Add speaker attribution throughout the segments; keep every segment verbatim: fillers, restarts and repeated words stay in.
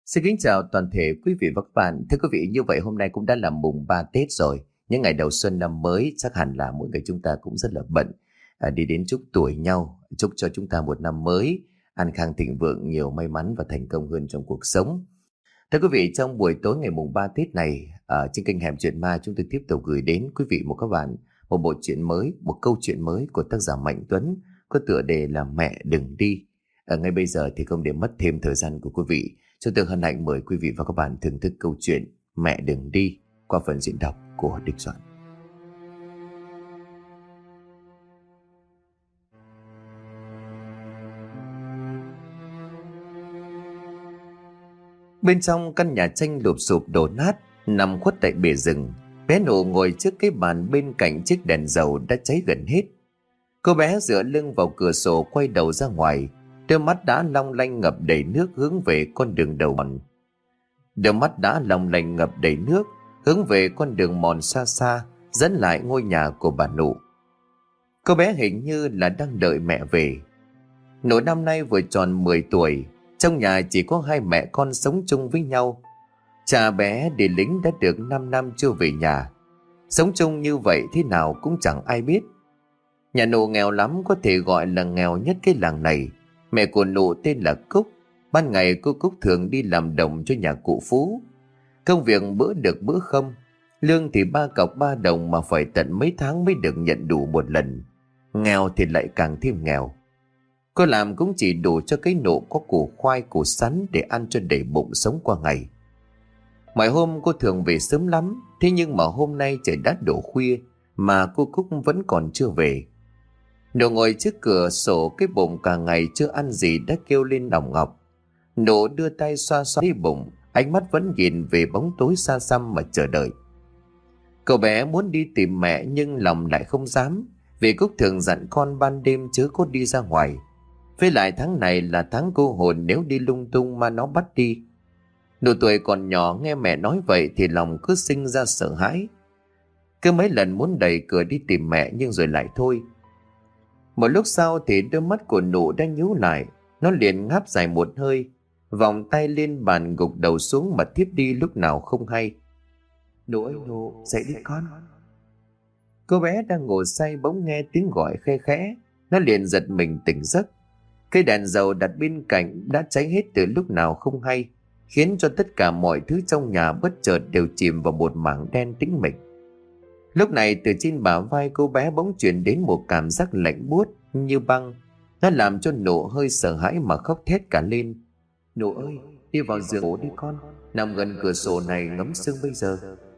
Speaker 1: Xin kính chào toàn thể quý vị và các bạn. Thưa quý vị, như vậy hôm nay cũng đã là mùng ba Tết rồi. Những ngày đầu xuân năm mới chắc hẳn là mỗi người chúng ta cũng rất là bận. À, đi đến chúc tuổi nhau, chúc cho chúng ta một năm mới an khang thịnh vượng, nhiều may mắn và thành công hơn trong cuộc sống. Thưa quý vị, trong buổi tối ngày mùng ba Tết này, ở trên kênh Hẻm Chuyện Ma, chúng tôi tiếp tục gửi đến quý vị một các bạn một bộ truyện mới, một câu chuyện mới của tác giả Mạnh Tuấn có tựa đề là Mẹ Đừng Đi. Ở ngay bây giờ thì không để mất thêm thời gian của quý vị, chúng tôi hân hạnh mời quý vị và các bạn thưởng thức câu chuyện Mẹ Đừng Đi qua phần diễn đọc của Địch Soạn. Bên trong căn nhà tranh lụp xụp đổ nát, nằm khuất tại bìa rừng, bé Nụ ngồi trước cái bàn bên cạnh chiếc đèn dầu đã cháy gần hết. Cô bé dựa lưng vào cửa sổ, quay đầu ra ngoài, đôi mắt đã long lanh ngập đầy nước hướng về con đường đầu mòn. Đôi mắt đã long lanh ngập đầy nước hướng về con đường mòn xa xa dẫn lại ngôi nhà của bà Nụ. Cô bé hình như là đang đợi mẹ về. Nụ năm nay vừa tròn mười tuổi, trong nhà chỉ có hai mẹ con sống chung với nhau. Cha bé đi lính đã được năm năm chưa về nhà. Sống chung như vậy thế nào cũng chẳng ai biết. Nhà Nụ nghèo lắm, có thể gọi là nghèo nhất cái làng này. Mẹ của Nụ tên là Cúc. Ban ngày cô Cúc thường đi làm đồng cho nhà cụ Phú. Công việc bữa được bữa không. Lương thì ba cọc ba đồng mà phải tận mấy tháng mới được nhận đủ một lần. Nghèo thì lại càng thêm nghèo. Cô làm cũng chỉ đủ cho cái Nụ có củ khoai củ sắn để ăn cho đầy bụng sống qua ngày. Mọi hôm cô thường về sớm lắm. Thế nhưng mà hôm nay trời đã đổ khuya mà cô Cúc vẫn còn chưa về. Nụ ngồi trước cửa sổ, cái bụng cả ngày chưa ăn gì đã kêu lên đỏng ngọc. Nụ đưa tay xoa xoa đi bụng, ánh mắt vẫn nhìn về bóng tối xa xăm mà chờ đợi. Cậu bé muốn đi tìm mẹ nhưng lòng lại không dám, vì Cúc thường dặn con ban đêm chớ có đi ra ngoài. Với lại tháng này là tháng cô hồn, nếu đi lung tung mà nó bắt đi. Nụ tuổi còn nhỏ nghe mẹ nói vậy thì lòng cứ sinh ra sợ hãi. Cứ mấy lần muốn đẩy cửa đi tìm mẹ nhưng rồi lại thôi. Một lúc sau thì đôi mắt của Nụ đã nhíu lại. Nó liền ngáp dài một hơi, vòng tay lên bàn gục đầu xuống mà thiếp đi lúc nào không hay. Nụ ơi Nụ, dậy đi con. Cô bé đang ngủ say bỗng nghe tiếng gọi khe khẽ. Nó liền giật mình tỉnh giấc. Cây đèn dầu đặt bên cạnh đã cháy hết từ lúc nào không hay, khiến cho tất cả mọi thứ trong nhà bất chợt đều chìm vào một mảng đen tĩnh mịch. Lúc này từ trên bả vai cô bé bỗng truyền đến một cảm giác lạnh buốt như băng. Nó làm cho Nụ hơi sợ hãi mà khóc thét cả lên. Nụ ơi, đi vào giường ngủ đi con, nằm gần cửa sổ này ngắm sương bây giờ.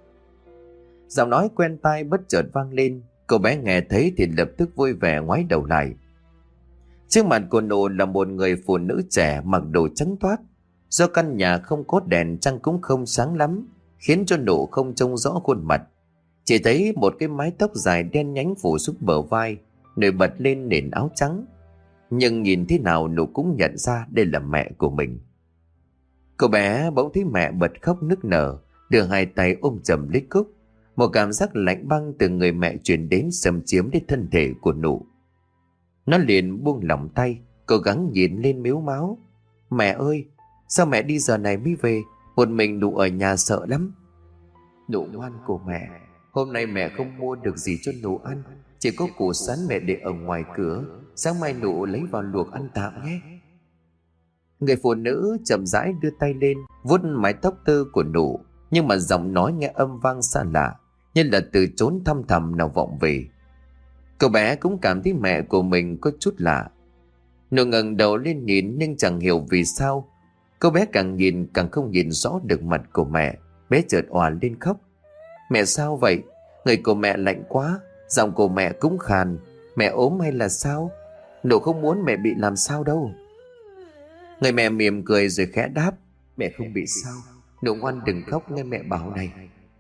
Speaker 1: Giọng nói quen tai bất chợt vang lên. Cô bé nghe thấy thì lập tức vui vẻ ngoái đầu lại. Trước mặt của Nụ là một người phụ nữ trẻ mặc đồ trắng toát. Do căn nhà không có đèn, trăng cũng không sáng lắm, khiến cho Nụ không trông rõ khuôn mặt. Chỉ thấy một cái mái tóc dài đen nhánh phủ xuống bờ vai, nổi bật lên nền áo trắng. Nhưng nhìn thế nào Nụ cũng nhận ra đây là mẹ của mình. Cô bé bỗng thấy mẹ bật khóc nức nở, đưa hai tay ôm chầm lấy Cúc. Một cảm giác lạnh băng từ người mẹ truyền đến xâm chiếm đến thân thể của Nụ. Nó liền buông lỏng tay, cố gắng nhìn lên mếu máo. Mẹ ơi, sao mẹ đi giờ này mới về? Một mình Nụ ở nhà sợ lắm. Nụ ngoan của mẹ, hôm nay mẹ không mua được gì cho Nụ ăn, chỉ có củ sắn mẹ để ở ngoài cửa, sáng mai Nụ lấy vào luộc ăn tạm nhé. Người phụ nữ chậm rãi đưa tay lên vuốt mái tóc tơ của Nụ, nhưng mà giọng nói nghe âm vang xa lạ, như là từ chốn thăm thẳm nào vọng về. Cậu bé cũng cảm thấy mẹ của mình có chút lạ. Nụ ngẩng đầu lên nhìn nhưng chẳng hiểu vì sao cô bé càng nhìn càng không nhìn rõ được mặt của mẹ. Bé chợt òa lên khóc. Mẹ sao vậy? Người của mẹ lạnh quá, giọng của mẹ cũng khàn. Mẹ ốm hay là sao? Nụ không muốn mẹ bị làm sao đâu. Người mẹ mỉm cười rồi khẽ đáp. Mẹ không bị sao. Nụ ngoan đừng khóc nghe mẹ bảo này.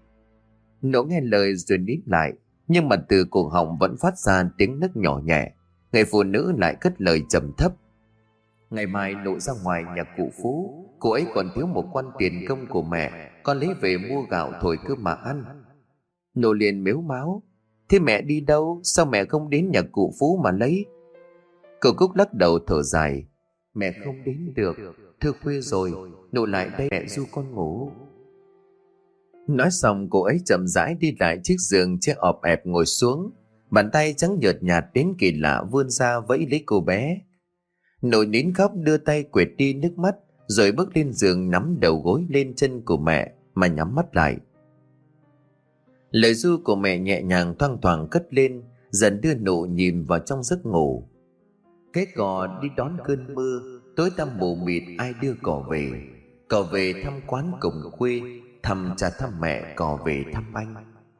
Speaker 1: Nụ nghe lời rồi nín lại, nhưng mà từ cổ họng vẫn phát ra tiếng nấc nhỏ nhẹ. Người phụ nữ lại cất lời trầm thấp. Ngày mai Nụ ra ngoài nhà cụ Phú, cô ấy còn thiếu một quan tiền công của mẹ, con lấy về mua gạo thổi cơm mà ăn. Nụ liền mếu máo. Thế mẹ đi đâu? Sao mẹ không đến nhà cụ Phú mà lấy? Cậu Cúc lắc đầu thở dài. Mẹ không đến được, thưa khuya rồi, nụ lại đây mẹ du con ngủ. Nói xong cô ấy chậm rãi đi lại chiếc giường che ọp ẹp ngồi xuống. Bàn tay trắng nhợt nhạt đến kỳ lạ vươn ra vẫy lấy cô bé. Nụ nín khóc đưa tay quệt đi nước mắt, rồi bước lên giường nắm đầu gối lên chân của mẹ mà nhắm mắt lại. Lời ru của mẹ nhẹ nhàng thoang thoảng cất lên, dần đưa Nụ nhìn vào trong giấc ngủ. Kết cò đi đón cơn mưa, tối tăm mù mịt ai đưa cò về. Cò về thăm quán cùng quê, thăm cha thăm mẹ, cò về thăm anh.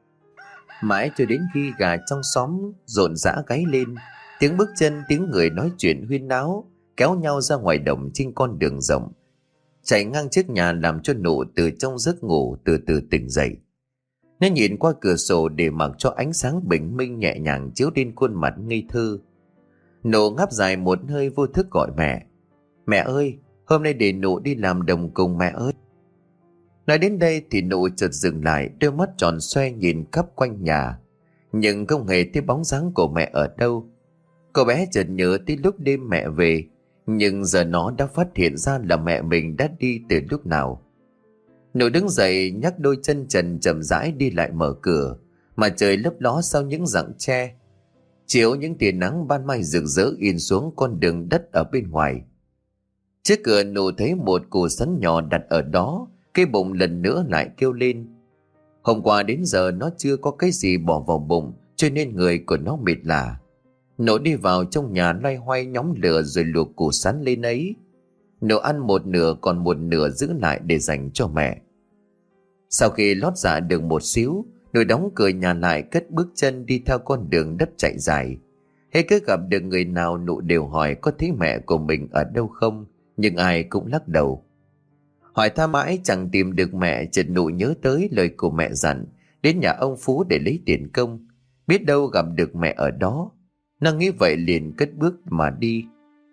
Speaker 1: Mãi cho đến khi gà trong xóm rộn rã gáy lên, tiếng bước chân, tiếng người nói chuyện huyên náo kéo nhau ra ngoài đồng trên con đường rộng chạy ngang trước nhà, làm cho Nụ từ trong giấc ngủ từ từ tỉnh dậy. Nó nhìn qua cửa sổ để mặc cho ánh sáng bình minh nhẹ nhàng chiếu lên khuôn mặt ngây thơ. Nụ ngáp dài một hơi vô thức gọi mẹ. Mẹ ơi, hôm nay để Nụ đi làm đồng cùng mẹ ơi. Nói đến đây thì Nụ chợt dừng lại, đôi mắt tròn xoe nhìn khắp quanh nhà, nhưng không hề thấy bóng dáng của mẹ ở đâu. Cô bé chợt nhớ tới lúc đêm mẹ về, nhưng giờ nó đã phát hiện ra là mẹ mình đã đi từ lúc nào. Nụ đứng dậy nhắc đôi chân trần chậm rãi đi lại mở cửa, mà trời lấp ló sau những rặng tre, chiếu những tia nắng ban mai rực rỡ in xuống con đường đất ở bên ngoài. Trước cửa Nụ thấy một củ sắn nhỏ đặt ở đó, cái bụng lần nữa lại kêu lên. Hôm qua đến giờ nó chưa có cái gì bỏ vào bụng, cho nên người của nó mệt lả. Nụ đi vào trong nhà loay hoay nhóm lửa rồi luộc củ sắn lên ấy. Nụ ăn một nửa, còn một nửa giữ lại để dành cho mẹ. Sau khi lót dạ được một xíu, Nụ đóng cửa nhà lại, cất bước chân đi theo con đường đất chạy dài. Hễ cứ gặp được người nào, Nụ đều hỏi có thấy mẹ của mình ở đâu không, nhưng ai cũng lắc đầu. Hỏi thăm mãi chẳng tìm được mẹ, chợt Nụ nhớ tới lời của mẹ dặn đến nhà ông Phú để lấy tiền công, biết đâu gặp được mẹ ở đó. Nó nghĩ vậy liền cất bước mà đi.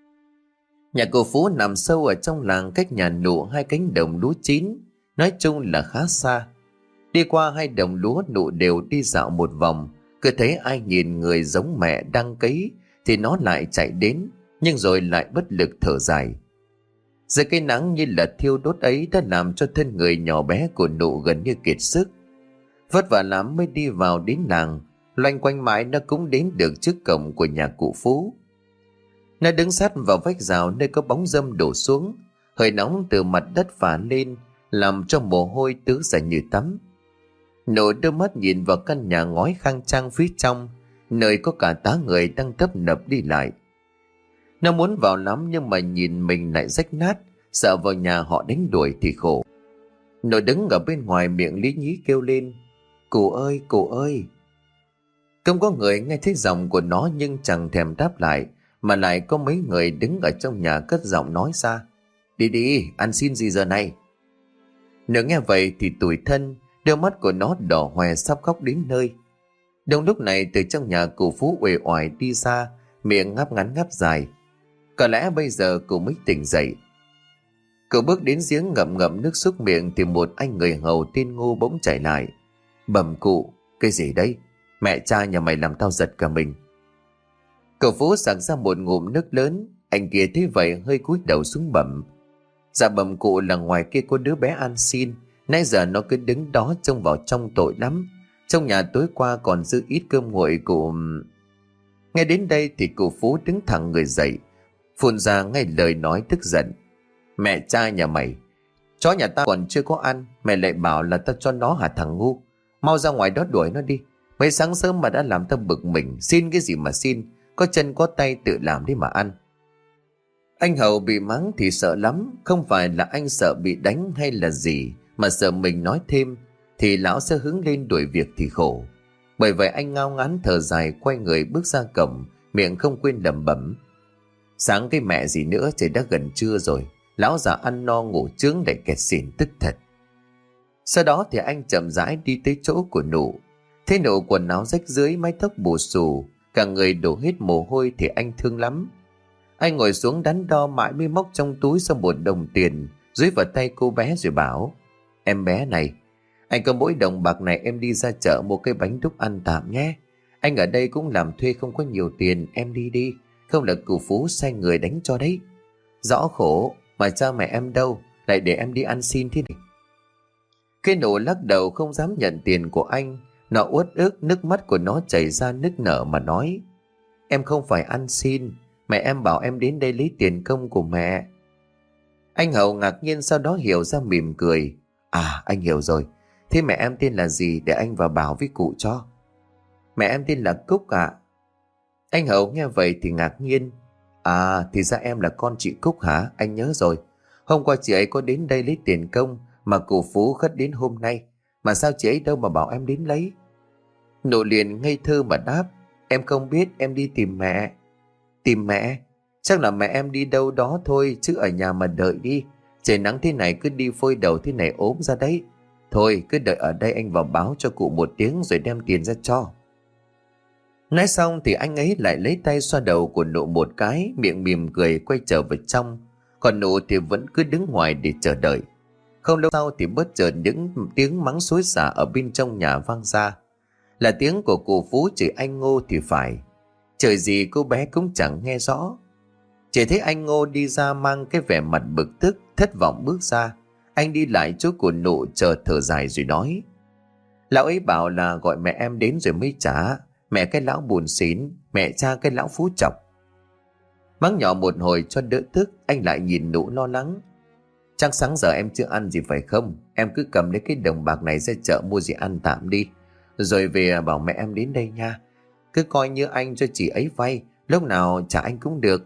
Speaker 1: Nhà cô Phú nằm sâu ở trong làng, cách nhà Nụ hai cánh đồng lúa chín, nói chung là khá xa. Đi qua hai đồng lúa, Nụ đều đi dạo một vòng, cứ thấy ai nhìn người giống mẹ đang cấy thì nó lại chạy đến, nhưng rồi lại bất lực thở dài. Giờ cây nắng như là thiêu đốt ấy đã làm cho thân người nhỏ bé của Nụ gần như kiệt sức. Vất vả lắm mới đi vào đến làng, loanh quanh mãi nó cũng đến được trước cổng của nhà cụ Phú. Nó đứng sát vào vách rào nơi có bóng râm đổ xuống, hơi nóng từ mặt đất phả lên làm cho mồ hôi tứ ra như tắm. Nụ đưa mắt nhìn vào căn nhà ngói khang trang phía trong, nơi có cả tá người đang tấp nập đi lại. Nó muốn vào lắm nhưng mà nhìn mình lại rách nát, sợ vào nhà họ đánh đuổi thì khổ. Nụ đứng ở bên ngoài miệng lý nhí kêu lên. Cụ ơi, cụ ơi. Không có người nghe thấy giọng của nó nhưng chẳng thèm đáp lại, mà lại có mấy người đứng ở trong nhà cất giọng nói ra. Đi đi, ăn xin gì giờ này? Nụ nghe vậy thì tủi thân, đôi mắt của nó đỏ hoe sắp khóc đến nơi. Đúng lúc này từ trong nhà cụ Phú uể oải đi ra, miệng ngáp ngắn ngáp dài. Có lẽ bây giờ cụ mới tỉnh dậy. Cậu bước đến giếng ngậm ngậm nước súc miệng thì một anh người hầu tên Ngô bỗng chạy lại. Bẩm cụ, cái gì đấy? Mẹ cha nhà mày làm tao giật cả mình. Cậu Phú sặc ra một ngụm nước lớn. Anh kia thấy vậy hơi cúi đầu xuống bẩm. Dạ bẩm cụ là ngoài kia có đứa bé ăn xin. Nãy giờ nó cứ đứng đó trông vào trong tội lắm. Trong nhà tối qua còn dư ít cơm nguội cụ. Nghe đến đây thì cụ Phú đứng thẳng người dậy, phun ra ngay lời nói tức giận. Mẹ cha nhà mày, chó nhà ta còn chưa có ăn, mày lại bảo là tao cho nó hả thằng ngu? Mau ra ngoài đó đuổi nó đi. Mấy sáng sớm mà đã làm tao bực mình, xin cái gì mà xin, có chân có tay tự làm đi mà ăn. Anh hầu bị mắng thì sợ lắm, không phải là anh sợ bị đánh hay là gì, mà sợ mình nói thêm thì lão sẽ hứng lên đuổi việc thì khổ. Bởi vậy anh ngao ngán thở dài, quay người bước ra cổng, miệng không quên lẩm bẩm. Sáng cái mẹ gì nữa, trời đã gần trưa rồi. Lão già ăn no ngủ chướng để kẹt xỉn tức thật. Sau đó thì anh chậm rãi đi tới chỗ của Nụ. Thấy Nụ quần áo rách rưới, mái tóc bù xù, cả người đổ hết mồ hôi thì anh thương lắm. Anh ngồi xuống đắn đo mãi mới móc trong túi ra một đồng tiền, dưới vào tay cô bé rồi bảo. Em bé này, anh có mỗi đồng bạc này em đi ra chợ mua cái bánh đúc ăn tạm nhé. Anh ở đây cũng làm thuê không có nhiều tiền, em đi đi, không là cụ Phú sai người đánh cho đấy. Rõ khổ, mà cha mẹ em đâu, lại để em đi ăn xin thế này. Cái nụ lắc đầu không dám nhận tiền của anh. Nó uất ức, nước mắt của nó chảy ra nức nở mà nói: Em không phải ăn xin, mẹ em bảo em đến đây lấy tiền công của mẹ. Anh Hậu ngạc nhiên, sau đó hiểu ra mỉm cười: À, anh hiểu rồi. Thế mẹ em tên là gì để anh vào bảo với cụ cho? Mẹ em tên là Cúc ạ. Anh Hậu nghe vậy thì ngạc nhiên: À, thì ra em là con chị Cúc hả? Anh nhớ rồi. Hôm qua chị ấy có đến đây lấy tiền công mà cụ Phú khất đến hôm nay. Mà sao chị ấy đâu mà bảo em đến lấy? Nụ liền ngây thơ mà đáp: Em không biết, em đi tìm mẹ. Tìm mẹ? Chắc là mẹ em đi đâu đó thôi, chứ ở nhà mà đợi đi. Trời nắng thế này cứ đi phơi đầu thế này ốm ra đấy. Thôi cứ đợi ở đây, anh vào báo cho cụ một tiếng rồi đem tiền ra cho. Nói xong thì anh ấy lại lấy tay xoa đầu của Nụ một cái, miệng mỉm cười quay trở vào trong. Còn Nụ thì vẫn cứ đứng ngoài để chờ đợi. Không lâu sau thì bất chợt những tiếng mắng xối xả ở bên trong nhà vang ra. Là tiếng của cụ Phú chửi anh Ngô thì phải. Trời gì cô bé cũng chẳng nghe rõ. Chỉ thấy anh Ngô đi ra mang cái vẻ mặt bực tức, thất vọng bước ra. Anh đi lại chỗ của Nụ chờ thở dài rồi nói: Lão ấy bảo là gọi mẹ em đến rồi mới trả. Mẹ cái lão buồn xín, mẹ cha cái lão phú chọc. Mắng nhỏ một hồi cho đỡ tức, anh lại nhìn Nụ lo lắng: Chắc sáng giờ em chưa ăn gì phải không? Em cứ cầm lấy cái đồng bạc này ra chợ mua gì ăn tạm đi, rồi về bảo mẹ em đến đây nha. Cứ coi như anh cho chị ấy vay, lúc nào trả anh cũng được.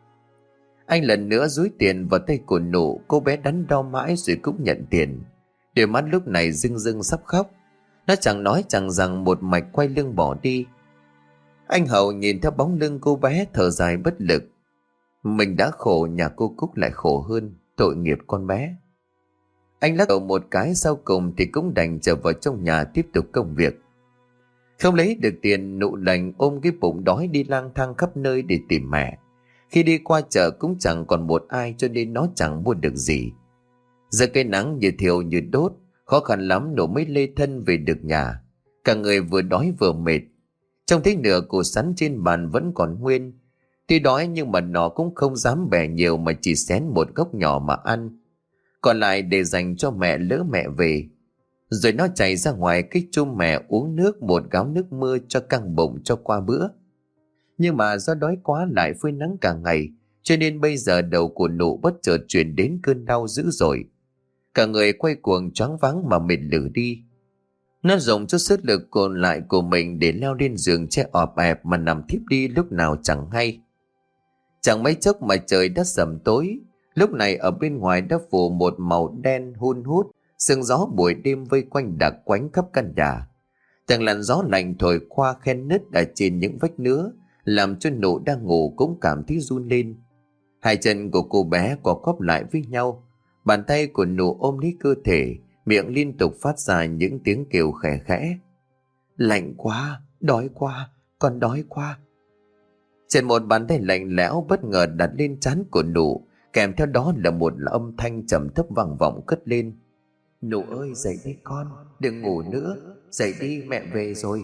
Speaker 1: Anh lần nữa dúi tiền vào tay của Nụ. Cô bé đắn đo mãi rồi cũng nhận tiền. Đôi mắt lúc này rưng rưng sắp khóc. Nó chẳng nói chẳng rằng một mạch quay lưng bỏ đi. Anh Hậu nhìn theo bóng lưng cô bé thở dài bất lực. Mình đã khổ, nhà cô Cúc lại khổ hơn. Tội nghiệp con bé. Anh lắc đầu một cái, sau cùng thì cũng đành trở vào trong nhà tiếp tục công việc. Không lấy được tiền, Nụ đành ôm cái bụng đói đi lang thang khắp nơi để tìm mẹ. Khi đi qua chợ cũng chẳng còn một ai, cho nên nó chẳng mua được gì. Giờ cây nắng như thiêu như đốt, khó khăn lắm Nụ mới lê thân về được nhà. Cả người vừa đói vừa mệt. Trông thấy nửa củ sắn trên bàn vẫn còn nguyên. Tuy đói nhưng mà nó cũng không dám bẻ nhiều, mà chỉ xén một gốc nhỏ mà ăn. Còn lại để dành cho mẹ lỡ mẹ về. Rồi nó chạy ra ngoài cái chum mẹ uống nước một gáo nước mưa cho căng bụng cho qua bữa. Nhưng mà do đói quá lại phơi nắng cả ngày, cho nên bây giờ đầu của Nụ bất chợt chuyển đến cơn đau dữ dội. Cả người quay cuồng choáng váng mà mệt lử đi. Nó dùng chút sức lực còn lại của mình để leo lên giường che ọp ẹp mà nằm thiếp đi lúc nào chẳng hay. Chẳng mấy chốc mà trời đã sầm tối. Lúc này ở bên ngoài đã phủ một màu đen hun hút, sương gió buổi đêm vây quanh đặc quánh khắp căn nhà. Từng làn gió lạnh thổi qua khe nứt ở trên những vách nứa, làm cho Nụ đang ngủ cũng cảm thấy run lên. Hai chân của cô bé co quắp lại với nhau, bàn tay của Nụ ôm lấy cơ thể, miệng liên tục phát ra những tiếng kêu khẽ khẽ. Lạnh quá, đói quá, con đói quá. Trên một bàn tay lạnh lẽo bất ngờ đặt lên trán của Nụ, kèm theo đó là một âm thanh trầm thấp vang vọng cất lên. Nụ ơi, dậy đi con, đừng ngủ nữa, dậy đi, mẹ về rồi.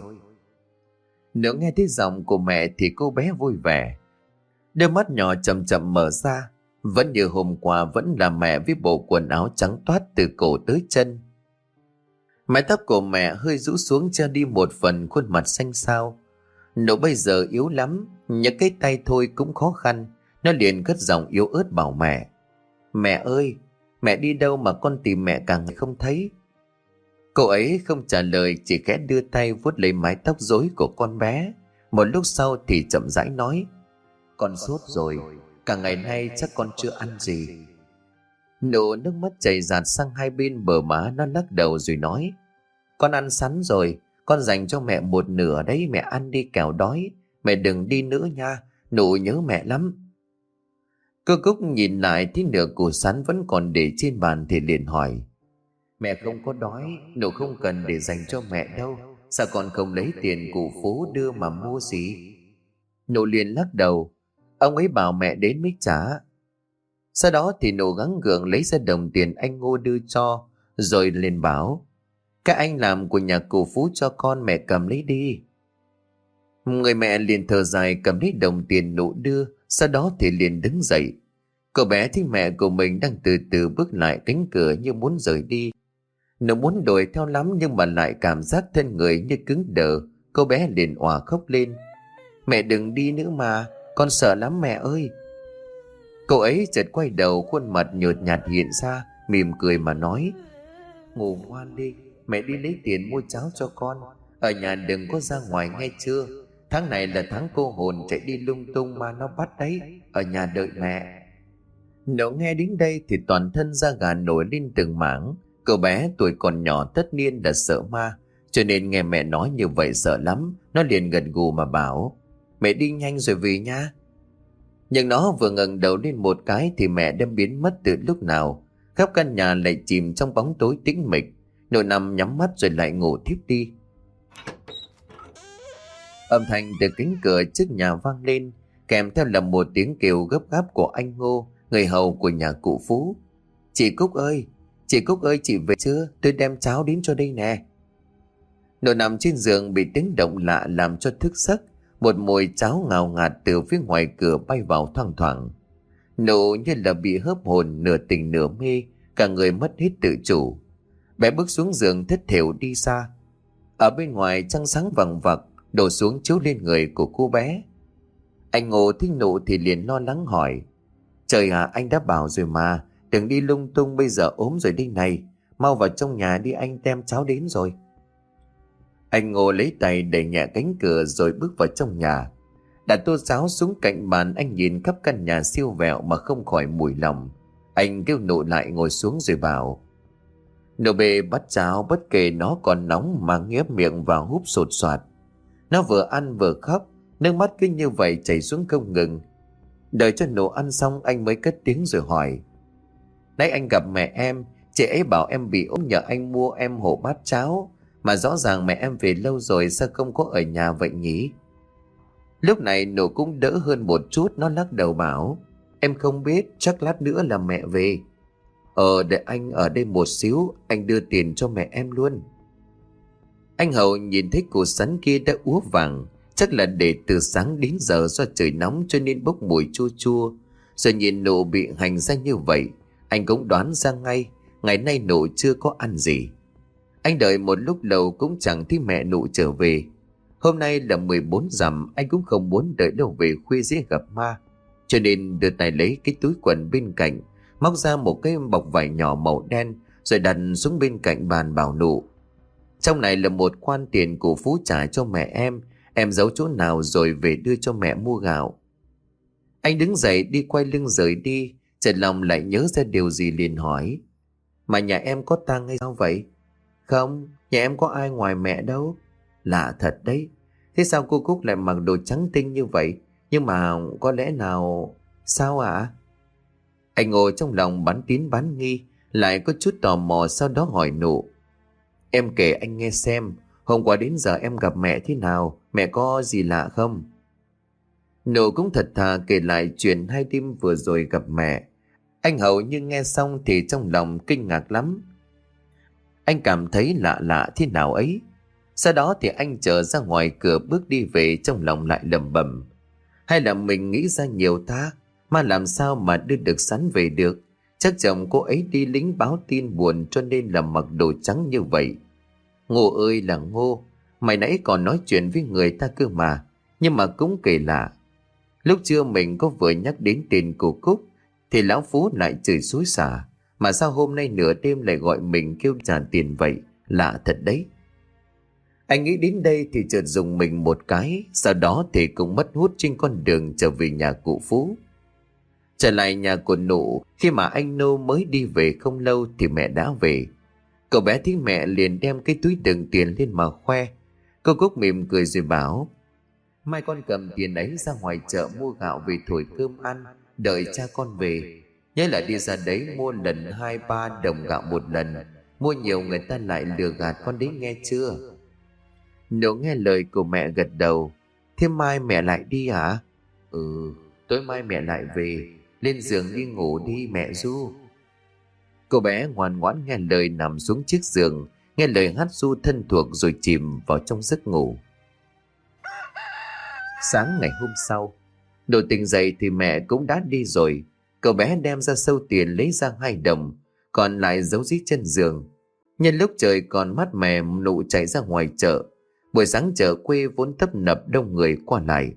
Speaker 1: Nếu nghe thấy giọng của mẹ thì cô bé vui vẻ. Đôi mắt nhỏ chậm chậm mở ra. Vẫn như hôm qua, vẫn là mẹ với bộ quần áo trắng toát từ cổ tới chân. Mái tóc của mẹ hơi rũ xuống che đi một phần khuôn mặt xanh xao. Nụ bây giờ yếu lắm, những cái tay thôi cũng khó khăn. Nó liền cất giọng yếu ớt bảo mẹ: Mẹ ơi, mẹ đi đâu mà con tìm mẹ cả ngày không thấy? Cô ấy không trả lời, chỉ khẽ đưa tay vuốt lấy mái tóc rối của con bé. Một lúc sau thì chậm rãi nói: Con sốt rồi, cả ngày nay chắc con chưa ăn gì. Nụ nước mắt chảy rạt sang hai bên bờ má, nó lắc đầu rồi nói: Con ăn sắn rồi, con dành cho mẹ một nửa đấy, mẹ ăn đi kẻo đói. Mẹ đừng đi nữa nha, Nụ nhớ mẹ lắm. Cô Cúc nhìn lại thấy nửa củ sắn vẫn còn để trên bàn thì liền hỏi: Mẹ không có đói, Nụ không cần để dành cho mẹ đâu. Sao con không lấy tiền cụ Phú đưa mà mua gì? Nụ liền lắc đầu: Ông ấy bảo mẹ đến mới trả. Sau đó thì Nụ gắng gượng lấy ra đồng tiền anh Ngô đưa cho, rồi liền bảo: Các anh làm của nhà cụ Phú cho con, mẹ cầm lấy đi. Người mẹ liền thở dài cầm lấy đồng tiền Nụ đưa, sau đó thì liền đứng dậy. Cậu bé thấy mẹ của mình đang từ từ bước lại cánh cửa như muốn rời đi. Nó muốn đuổi theo lắm nhưng mà lại cảm giác thân người như cứng đờ. Cô bé liền òa khóc lên. Mẹ đừng đi nữa mà, con sợ lắm mẹ ơi. Cậu ấy chợt quay đầu, khuôn mặt nhợt nhạt hiện ra, mỉm cười mà nói: Ngủ ngoan đi, mẹ đi lấy tiền mua cháo cho con. Ở nhà đừng có ra ngoài nghe chưa? Tháng này là tháng cô hồn chạy đi lung tung mà nó bắt đấy. Ở nhà đợi mẹ. Nó nghe đến đây thì toàn thân da gà nổi lên từng mảng. Cậu bé tuổi còn nhỏ tất niên đã sợ ma, cho nên nghe mẹ nói như vậy sợ lắm. Nó liền gật gù mà bảo: Mẹ đi nhanh rồi về nha. Nhưng nó vừa ngẩng đầu lên một cái thì mẹ đã biến mất từ lúc nào. Khắp căn nhà lại chìm trong bóng tối tĩnh mịch. Nó nằm nhắm mắt rồi lại ngủ thiếp đi. Âm thanh từ cánh cửa trước nhà vang lên, kèm theo là một tiếng kêu gấp gáp của anh Ngô, người hầu của nhà cụ Phú. Chị Cúc ơi, chị Cúc ơi, chị về chưa? Tôi đem cháo đến cho đây nè. Nó nằm trên giường bị tiếng động lạ làm cho thức giấc. Một mùi cháo ngào ngạt từ phía ngoài cửa bay vào thoang thoảng. Nụ như là bị hớp hồn, nửa tỉnh nửa mê, cả người mất hết tự chủ. Bé bước xuống giường thất thểu đi xa. Ở bên ngoài trăng sáng vằng vặc đổ xuống chiếu lên người của cô bé. Anh Ngô thấy Nụ thì liền lo lắng hỏi: Trời à, anh đã bảo rồi mà, đừng đi lung tung, bây giờ ốm rồi đây này. Mau vào trong nhà đi, anh đem cháo đến rồi. Anh Ngô lấy tay đẩy nhẹ cánh cửa rồi bước vào trong nhà. Đặt tô cháo xuống cạnh bàn, anh nhìn khắp căn nhà siêu vẹo mà không khỏi mùi lòng. Anh kêu Nụ lại ngồi xuống rồi bảo: Nụ bê bắt cháo, bất kể nó còn nóng mà nghép miệng và húp sột soạt. Nó vừa ăn vừa khóc, nước mắt cứ như vậy chảy xuống không ngừng. Đợi cho Nụ ăn xong anh mới cất tiếng rồi hỏi: Nãy anh gặp mẹ em, chị ấy bảo em bị ốm nhờ anh mua em hộp bát cháo. Mà rõ ràng mẹ em về lâu rồi, sao không có ở nhà vậy nhỉ? Lúc này Nụ cũng đỡ hơn một chút. Nó lắc đầu bảo: Em không biết, chắc lát nữa là mẹ về. Ờ để anh ở đây một xíu, anh đưa tiền cho mẹ em luôn. Anh Hậu nhìn thấy củ sắn kia đã úa vàng, chắc là để từ sáng đến giờ do trời nóng cho nên bốc mùi chua chua. Rồi nhìn Nụ bị hành ra như vậy, anh cũng đoán ra ngay ngày nay Nụ chưa có ăn gì. Anh đợi một lúc lâu cũng chẳng thấy mẹ Nụ trở về. Hôm nay là mười bốn rằm, anh cũng không muốn đợi đâu về khuya dễ gặp ma, cho nên đưa tay lấy cái túi quần bên cạnh, móc ra một cái bọc vải nhỏ màu đen rồi đặt xuống bên cạnh bàn bảo Nụ: Trong này là một khoản tiền của Phú trả cho mẹ em, em giấu chỗ nào rồi về đưa cho mẹ mua gạo. Anh đứng dậy đi quay lưng rời đi, chợt lòng lại nhớ ra điều gì liền hỏi: Mà nhà em có tang hay sao vậy? Không, nhà em có ai ngoài mẹ đâu. Lạ thật đấy. Thế sao cô Cúc lại mặc đồ trắng tinh như vậy? Nhưng mà có lẽ nào... Sao ạ? À? Anh Ngô trong lòng bán tín bán nghi, lại có chút tò mò, sau đó hỏi Nụ: Em kể anh nghe xem, hôm qua đến giờ em gặp mẹ thế nào, mẹ có gì lạ không? Nụ cũng thật thà kể lại chuyện hai đêm vừa rồi gặp mẹ. Anh hầu như nghe xong thì trong lòng kinh ngạc lắm. Anh cảm thấy lạ lạ thế nào ấy. Sau đó thì anh trở ra ngoài cửa bước đi về, trong lòng lại lẩm bẩm: Hay là mình nghĩ ra nhiều ta, mà làm sao mà đưa được Sắn về được? Chắc chồng cô ấy đi lính báo tin buồn cho nên là mặc đồ trắng như vậy. Ngô ơi là Ngô, mày nãy còn nói chuyện với người ta cơ mà. Nhưng mà cũng kỳ lạ, lúc trưa mình có vừa nhắc đến tiền của Cúc thì lão Phú lại chửi xối xả, mà sao hôm nay nửa đêm lại gọi mình kêu trả tiền vậy? Lạ thật đấy. Anh nghĩ đến đây thì chợt dùng mình một cái, sau đó thì cũng mất hút trên con đường trở về nhà cụ Phú. Trở lại nhà của Nụ, khi mà anh Nô mới đi về không lâu thì mẹ đã về. Cậu bé thấy mẹ liền đem cái túi đựng tiền lên mà khoe. Cô Cúc mỉm cười rồi bảo: Mai con cầm tiền ấy ra ngoài chợ mua gạo về thổi cơm ăn, đợi cha con về. Nhớ là đi ra đấy mua lần hai ba đồng gạo một lần, mua nhiều người ta lại lừa gạt con đấy nghe chưa? Nụ nghe lời của mẹ gật đầu. Thế mai mẹ lại đi hả? Ừ, tối mai mẹ lại về. Lên giường đi ngủ đi mẹ ru. Cô bé ngoan ngoãn nghe lời nằm xuống chiếc giường, nghe lời hát ru thân thuộc rồi chìm vào trong giấc ngủ. Sáng ngày hôm sau, Nụ tỉnh dậy thì mẹ cũng đã đi rồi. Cậu bé đem ra sâu tiền lấy ra hai đồng, còn lại giấu dưới chân giường. Nhân lúc trời còn mát mẻ, Nụ chạy ra ngoài chợ. Buổi sáng chợ quê vốn tấp nập đông người qua lại.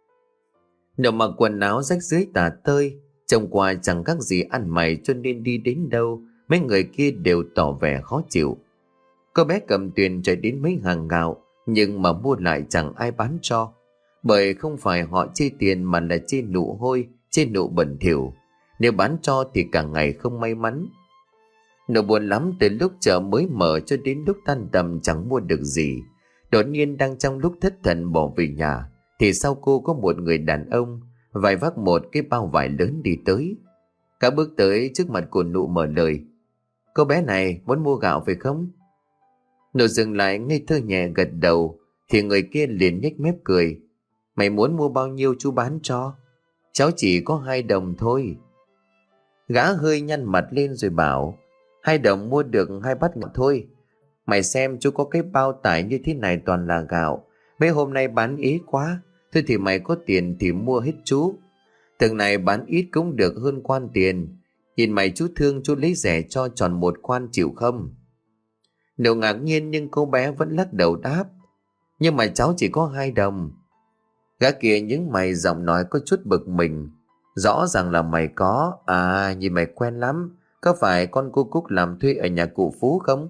Speaker 1: Nụ mặc quần áo rách rưới tả tơi, trông qua chẳng khác gì ăn mày, cho nên đi đến đâu mấy người kia đều tỏ vẻ khó chịu. Cô bé cầm tiền chạy đến mấy hàng gạo, nhưng mà mua lại chẳng ai bán cho, bởi không phải họ chê tiền mà là chê Nụ hôi, chê Nụ bẩn thỉu. Nếu bán cho thì cả ngày không may mắn. Nụ buồn lắm, từ lúc chợ mới mở cho đến lúc tan tầm chẳng mua được gì. Đột nhiên đang trong lúc thất thần bỏ về nhà, thì sau cô có một người đàn ông vài vác một cái bao vải lớn đi tới. Cả bước tới trước mặt của Nụ mở lời: "Cô bé này muốn mua gạo phải không?" Nụ dừng lại ngây thơ nhẹ gật đầu, thì người kia liền nhếch mép cười: "Mày muốn mua bao nhiêu chú bán cho? Cháu chỉ có hai đồng thôi." Gã hơi nhăn mặt lên rồi bảo: "Hai đồng mua được hai bát gạo thôi. Mày xem chú có cái bao tải như thế này toàn là gạo, mấy hôm nay bán ý quá. Thôi thì mày có tiền thì mua hết chú. Từng này bán ít cũng được hơn quan tiền. Nhìn mày chú thương, chú lấy rẻ cho tròn một quan chịu không?" Nụ ngạc nhiên nhưng cô bé vẫn lắc đầu đáp: "Nhưng mà cháu chỉ có hai đồng." Gã kia nhướng mày, giọng nói có chút bực mình: "Rõ ràng là mày có. À, nhìn mày quen lắm. Có phải con cô Cúc làm thuê ở nhà cụ Phú không?"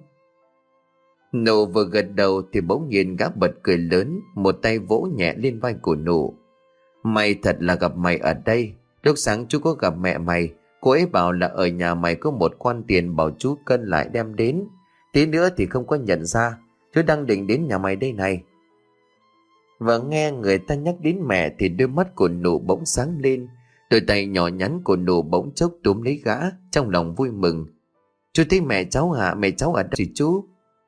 Speaker 1: Nụ vừa gật đầu thì bỗng nhiên gã bật cười lớn, một tay vỗ nhẹ lên vai của Nụ: "May thật là gặp mày ở đây. Lúc sáng chú có gặp mẹ mày, cô ấy bảo là ở nhà mày có một quan tiền, bảo chú cân lại đem đến. Tí nữa thì không có nhận ra. Chú đang định đến nhà mày đây này." Và nghe người ta nhắc đến mẹ thì đôi mắt của Nụ bỗng sáng lên. Đôi tay nhỏ nhắn của Nụ bỗng chốc túm lấy gã, trong lòng vui mừng: "Chú thấy mẹ cháu hả? Mẹ cháu ở đâu chị chú?"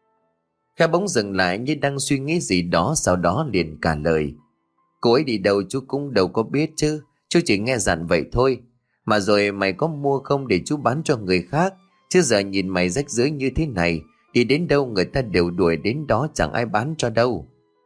Speaker 1: Gã bỗng dừng lại như đang suy nghĩ gì đó, sau đó liền cả lời: "Cô ấy đi đâu chú cũng đâu có biết chứ. Chú chỉ nghe dặn vậy thôi. Mà rồi mày có mua không để chú bán cho người khác? Chứ giờ nhìn mày rách rưới như thế này, đi đến đâu người ta đều đuổi đến đó, chẳng ai bán cho đâu."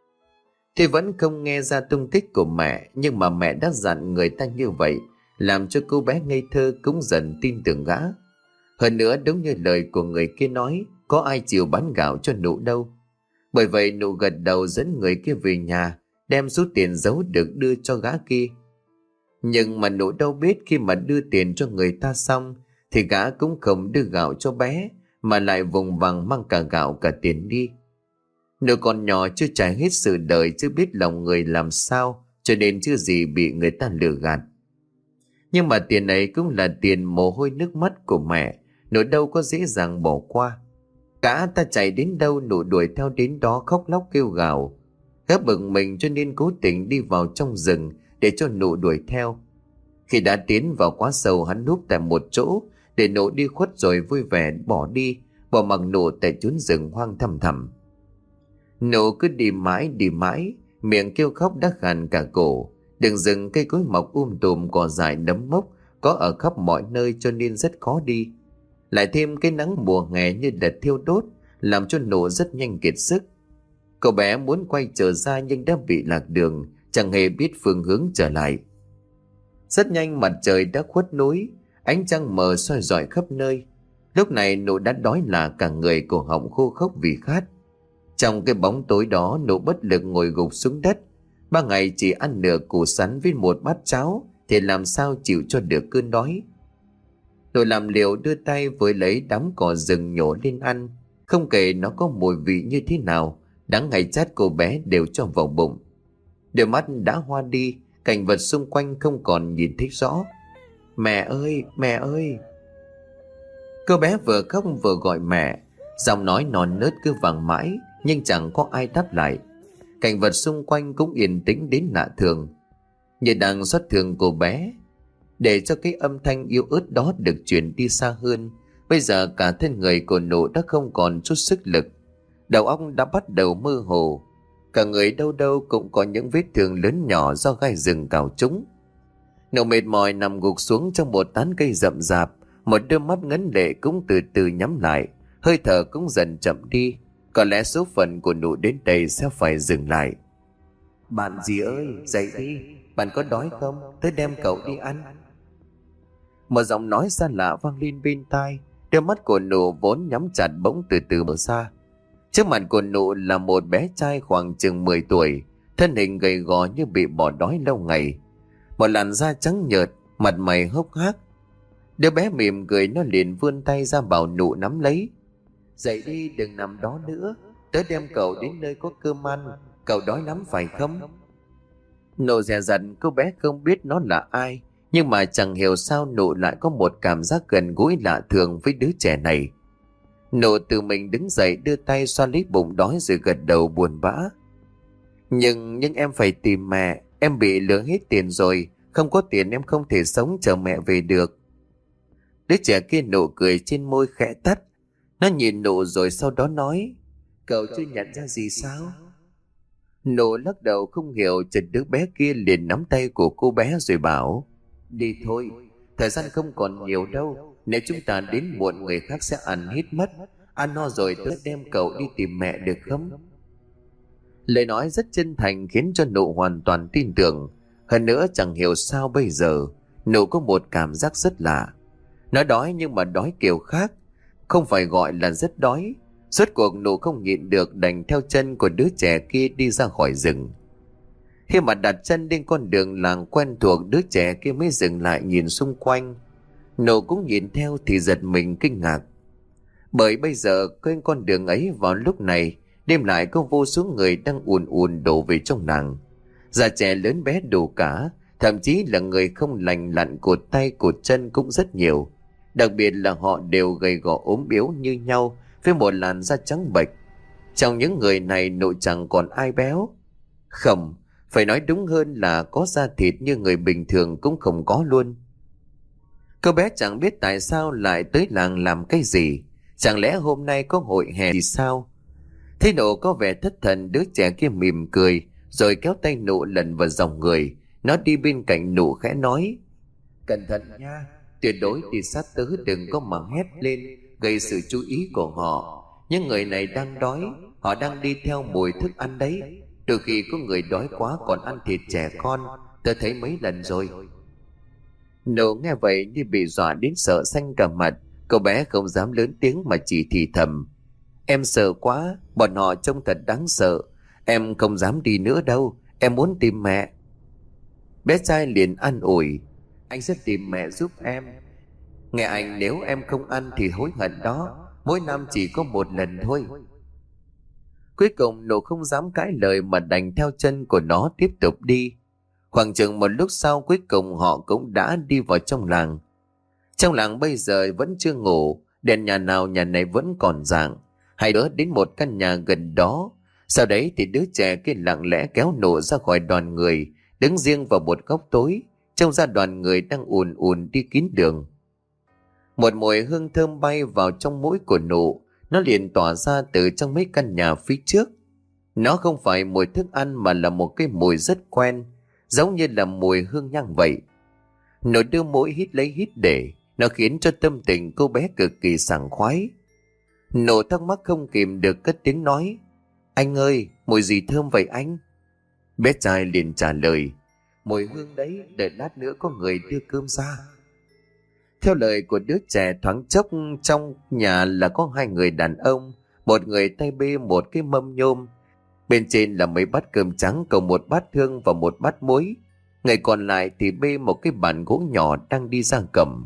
Speaker 1: Thì vẫn không nghe ra tung tích của mẹ, nhưng mà mẹ đã dặn người ta như vậy, làm cho cô bé ngây thơ cũng dần tin tưởng gã. Hơn nữa, đúng như lời của người kia nói, có ai chịu bán gạo cho Nụ đâu. Bởi vậy Nụ gật đầu dẫn người kia về nhà, đem số tiền giấu được đưa cho gã kia. Nhưng mà Nụ đâu biết khi mà đưa tiền cho người ta xong thì gã cũng không đưa gạo cho bé, mà lại vùng vằng mang cả gạo cả tiền đi. Nụ còn nhỏ chưa trải hết sự đời, chưa biết lòng người làm sao, cho nên chưa gì bị người ta lừa gạt. Nhưng mà tiền ấy cũng là tiền mồ hôi nước mắt của mẹ, Nụ đâu có dễ dàng bỏ qua. Cả ta chạy đến đâu Nụ đuổi theo đến đó, khóc lóc kêu gào. Gã bực mình cho nên cố tình đi vào trong rừng để cho Nụ đuổi theo. Khi đã tiến vào quá sâu, hắn núp tại một chỗ để Nụ đi khuất rồi vui vẻ bỏ đi, bỏ mặc Nụ tại chốn rừng hoang thăm thẳm. Nụ cứ đi mãi đi mãi, miệng kêu khóc đã khàn cả cổ. Đường rừng cây cối mọc um tùm, cỏ dại nấm mốc có ở khắp mọi nơi cho nên rất khó đi. Lại thêm cái nắng mùa hè như đợt thiêu đốt, làm cho Nụ rất nhanh kiệt sức. Cậu bé muốn quay trở ra nhưng đã bị lạc đường, chẳng hề biết phương hướng trở lại. Rất nhanh mặt trời đã khuất núi, ánh trăng mờ soi rọi khắp nơi. Lúc này Nụ đã đói là cả người, cổ họng khô khốc vì khát. Trong cái bóng tối đó, Nụ bất lực ngồi gục xuống đất. Ba ngày chỉ ăn nửa củ sắn với một bát cháo thì làm sao chịu cho được cơn đói. Nụ làm liều đưa tay với lấy đám cỏ rừng nhổ lên ăn. Không kể nó có mùi vị như thế nào, đắng hay chát cô bé đều cho vào bụng. Đôi mắt đã hoa đi, cảnh vật xung quanh không còn nhìn thấy rõ. "Mẹ ơi, mẹ ơi!" Cô bé vừa khóc vừa gọi mẹ, giọng nói non nớt cứ vang mãi nhưng chẳng có ai đáp lại. Cảnh vật xung quanh cũng yên tĩnh đến lạ thường, như đang xót thương cô bé. Để cho cái âm thanh yếu ớt đó được truyền đi xa hơn, bây giờ cả thân người của Nụ đã không còn chút sức lực. Đầu óc đã bắt đầu mơ hồ, cả người đâu đâu cũng có những vết thương lớn nhỏ do gai rừng cào trúng. Nụ mệt mỏi nằm gục xuống trong một tán cây rậm rạp, một đôi mắt ngấn lệ cũng từ từ nhắm lại, hơi thở cũng dần chậm đi. Có lẽ số phận của Nụ đến đây sẽ phải dừng lại. "Bạn gì ơi, dậy đi, bạn có đói không? Tới đem cậu đi ăn." Một giọng nói xa lạ vang lên bên tai. Đôi mắt của nụ vốn nhắm chặt bỗng từ từ mở ra. Trước mặt của nụ là một bé trai khoảng chừng mười tuổi, thân hình gầy gò như bị bỏ đói lâu ngày. Một làn da trắng nhợt, mặt mày hốc hác. Đứa bé mỉm cười, nó liền vươn tay ra bảo nụ nắm lấy. Dậy đi, đừng nằm đó nữa. Tớ đem cậu đến nơi có cơm ăn. Cậu đói lắm phải không? Nụ dè dặt, cô bé không biết nó là ai, nhưng mà chẳng hiểu sao nụ lại có một cảm giác gần gũi lạ thường với đứa trẻ này. Nụ tự mình đứng dậy, đưa tay xoa lấy bụng đói rồi gật đầu buồn bã. Nhưng, nhưng em phải tìm mẹ. Em bị lừa hết tiền rồi. Không có tiền em không thể sống chờ mẹ về được. Đứa trẻ kia nụ cười trên môi khẽ tắt. Nó nhìn nụ rồi sau đó nói, cậu chưa nhận ra gì sao? Nụ lắc đầu không hiểu, chợt đứa bé kia liền nắm tay của cô bé rồi bảo, đi thôi, thời gian không còn nhiều đâu. Nếu chúng ta đến muộn người khác sẽ ăn hết mất. Ăn no rồi tớ đem cậu đi tìm mẹ được không? Lời nói rất chân thành khiến cho nụ hoàn toàn tin tưởng. Hơn nữa chẳng hiểu sao bây giờ nụ có một cảm giác rất lạ. Nó đói nhưng mà đói kiểu khác, không phải gọi là rất đói. Rốt cuộc nụ không nhịn được đành theo chân của đứa trẻ kia đi ra khỏi rừng. Khi mà đặt chân lên con đường làng quen thuộc, đứa trẻ kia mới dừng lại nhìn xung quanh. Nụ cũng nhìn theo thì giật mình kinh ngạc. Bởi bây giờ trên con đường ấy vào lúc này, đêm lại có vô số người đang ùn ùn đổ về trong làng. Già trẻ lớn bé đủ cả, thậm chí là người không lành lặn, cột tay cột chân cũng rất nhiều. Đặc biệt là họ đều gầy gò ốm yếu như nhau, với một làn da trắng bệch. Trong những người này nụ chẳng còn ai béo. Không, phải nói đúng hơn là có da thịt như người bình thường cũng không có luôn. Cô bé chẳng biết tại sao lại tới làng làm cái gì. Chẳng lẽ hôm nay có hội hè thì sao? Thấy nụ có vẻ thất thần, đứa trẻ kia mỉm cười rồi kéo tay nụ lần vào dòng người. Nó đi bên cạnh nụ khẽ nói, cẩn thận nha, tuyệt đối thì sát tớ đừng có mà hét lên gây sự chú ý của họ. Những người này đang đói, họ đang đi theo mùi thức ăn đấy. Từ khi có người đói quá còn ăn thịt trẻ con, tớ thấy mấy lần rồi. Nụ nghe vậy như bị dọa đến sợ xanh cả mặt. Cậu bé không dám lớn tiếng mà chỉ thì thầm, em sợ quá, bọn họ trông thật đáng sợ. Em không dám đi nữa đâu, em muốn tìm mẹ. Bé trai liền an ủi, anh sẽ tìm mẹ giúp em. Nghe anh, nếu em không ăn thì hối hận đó. Mỗi năm chỉ có một lần thôi. Cuối cùng nụ không dám cãi lời mà đành theo chân của nó tiếp tục đi. Khoảng chừng một lúc sau, cuối cùng họ cũng đã đi vào trong làng. Trong làng bây giờ vẫn chưa ngủ, đèn nhà nào nhà này vẫn còn rạng. Hai đứa đến một căn nhà gần đó. Sau đấy thì đứa trẻ kia lặng lẽ kéo nụ ra khỏi đoàn người, đứng riêng vào một góc tối, trông ra đoàn người đang ùn ùn đi kín đường. Một mùi hương thơm bay vào trong mũi của nụ, nó liền tỏa ra từ trong mấy căn nhà phía trước. Nó không phải mùi thức ăn mà là một cái mùi rất quen, giống như là mùi hương nhang vậy. Nụ đưa mũi hít lấy hít để, nó khiến cho tâm tình cô bé cực kỳ sảng khoái. Nụ thắc mắc không kìm được cất tiếng nói, anh ơi, mùi gì thơm vậy anh? Bé trai liền trả lời, mùi hương đấy, đợi lát nữa có người đưa cơm ra. Theo lời của đứa trẻ, thoáng chốc trong nhà là có hai người đàn ông. Một người tay bê một cái mâm nhôm, bên trên là mấy bát cơm trắng cộng một bát hương và một bát muối. Người còn lại thì bê một cái bàn gỗ nhỏ đang đi ra cầm.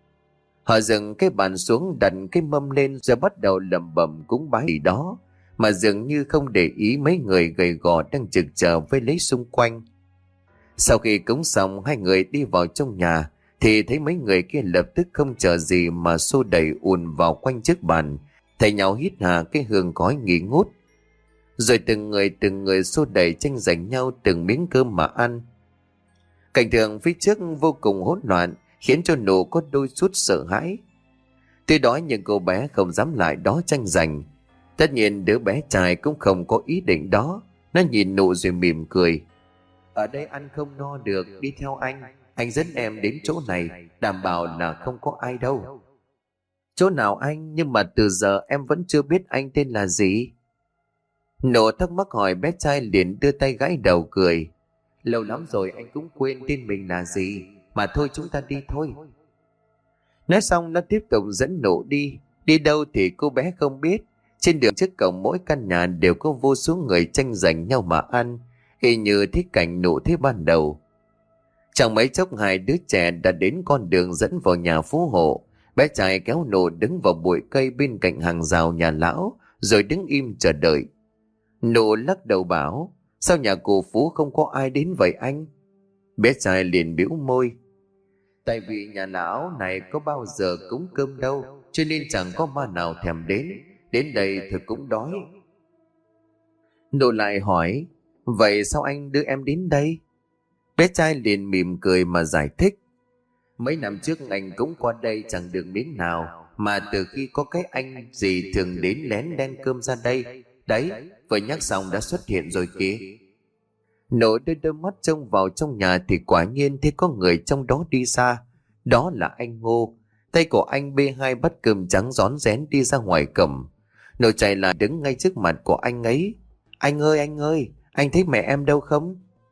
Speaker 1: Họ dừng cái bàn xuống, đặt cái mâm lên rồi bắt đầu lẩm bẩm cúng bái gì đó, mà dường như không để ý mấy người gầy gò đang trực chờ vây lấy xung quanh. Sau khi cúng xong, hai người đi vào trong nhà thì thấy mấy người kia lập tức không chờ gì mà xô đẩy ùn vào quanh chiếc bàn, thầy nhau hít hà cái hương khói nghi ngút. Rồi từng người từng người xô đẩy tranh giành nhau từng miếng cơm mà ăn. Cảnh tượng phía trước vô cùng hỗn loạn, khiến cho nụ có đôi chút sợ hãi. Tuy đói nhưng cô bé không dám lại đó tranh giành. Tất nhiên đứa bé trai cũng không có ý định đó. Nó nhìn nụ rồi mỉm cười, ở đây ăn không no được, đi theo anh. Anh dẫn em đến chỗ này, đảm bảo là không có ai đâu. Chỗ nào anh? Nhưng mà từ giờ em vẫn chưa biết anh tên là gì. Nụ thắc mắc hỏi, bé trai liền đưa tay gãi đầu cười, lâu lắm rồi anh cũng quên tên mình là gì. Mà thôi chúng ta đi thôi. Nói xong nó tiếp tục dẫn Nụ đi. Đi đâu thì cô bé không biết. Trên đường trước cổng mỗi căn nhà đều có vô số người tranh giành nhau mà ăn, y như thế cảnh Nụ thế ban đầu. Chẳng mấy chốc hai đứa trẻ đã đến con đường dẫn vào nhà phú hộ. Bé trai kéo Nụ đứng vào bụi cây bên cạnh hàng rào nhà lão, rồi đứng im chờ đợi. Nụ lắc đầu bảo: sao nhà cụ Phú không có ai đến vậy anh? Bé trai liền bĩu môi: tại vì nhà lão này có bao giờ cúng cơm đâu, cho nên chẳng có ma nào thèm đến. Đến đây thực cũng đói. Nụ lại hỏi: vậy sao anh đưa em đến đây? Bé trai liền mỉm cười mà giải thích: mấy năm trước anh cũng qua đây chẳng được miếng nào, mà từ khi có cái anh gì thường đến lén đem cơm ra đây. Đấy, vừa nhắc xong đã xuất hiện rồi kìa. Nụ đưa đôi mắt trông vào trong nhà thì quả nhiên thấy có người trong đó đi ra. Đó là anh Ngô. Tay của anh bê hai bát cơm trắng rón rén đi ra ngoài cổng. Nụ chạy lại đứng ngay trước mặt của anh ấy: anh ơi anh ơi, anh thấy mẹ em đâu không?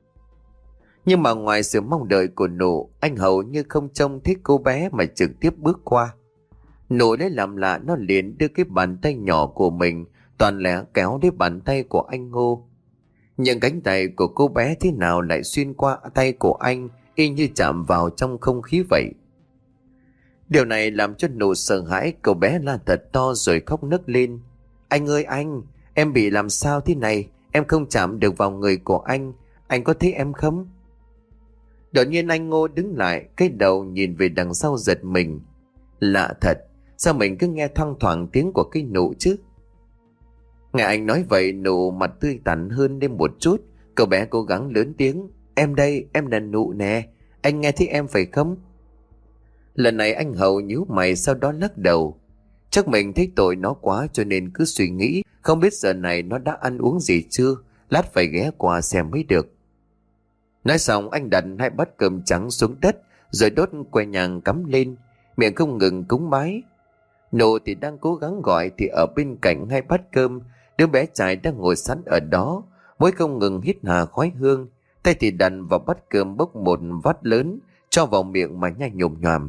Speaker 1: Nhưng mà ngoài sự mong đợi của Nụ, anh hầu như không trông thấy cô bé mà trực tiếp bước qua. Nụ lấy làm lạ, nó liền đưa cái bàn tay nhỏ của mình toàn lẻ kéo đến bàn tay của anh Ngô. Nhưng cánh tay của cô bé thế nào lại xuyên qua tay của anh, y như chạm vào trong không khí vậy. Điều này làm cho Nụ sợ hãi, cậu bé la thật to rồi khóc nấc lên: anh ơi anh, em bị làm sao thế này? Em không chạm được vào người của anh, anh có thấy em không? Đột nhiên anh Ngô đứng lại, cái đầu nhìn về đằng sau giật mình. Lạ thật, sao mình cứ nghe thoang thoảng tiếng của cái Nụ chứ? Nghe anh nói vậy, Nụ mặt tươi tắn hơn lên một chút. Cậu bé cố gắng lớn tiếng: em đây, em là Nụ nè, anh nghe thấy em phải không? Lần này anh Hậu nhíu mày, sau đó lắc đầu. Chắc mình thấy tội nó quá cho nên cứ suy nghĩ không biết giờ này nó đã ăn uống gì chưa, lát phải ghé qua xem mới được. Nói xong anh đặt hai bát cơm trắng xuống đất rồi đốt que nhang cắm lên, miệng không ngừng cúng bái. Nụ thì đang cố gắng gọi thì ở bên cạnh hai bát cơm, đứa bé trai đang ngồi sẵn ở đó, môi không ngừng hít hà khói hương, tay thì đặt vào bát cơm bốc một vắt lớn cho vào miệng mà nhai nhồm nhoàm.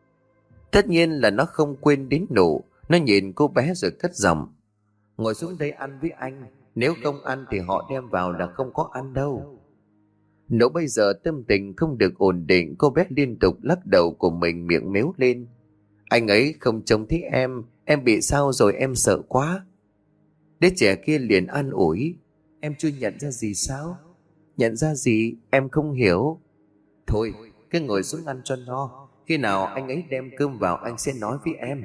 Speaker 1: Tất nhiên là nó không quên đến Nụ. Nó nhìn cô bé rồi cất giọng: ngồi xuống đây ăn với anh, nếu không ăn thì họ đem vào là không có ăn đâu. Nụ bây giờ tâm tình không được ổn định, cô bé liên tục lắc đầu của mình, miệng mếu lên: anh ấy không trông thấy em, em bị sao rồi, em sợ quá. Đứa trẻ kia liền an ủi: em chưa nhận ra gì sao? Nhận ra gì? Em không hiểu. Thôi, cứ ngồi xuống ăn cho no, khi nào anh ấy đem cơm vào anh sẽ nói với em.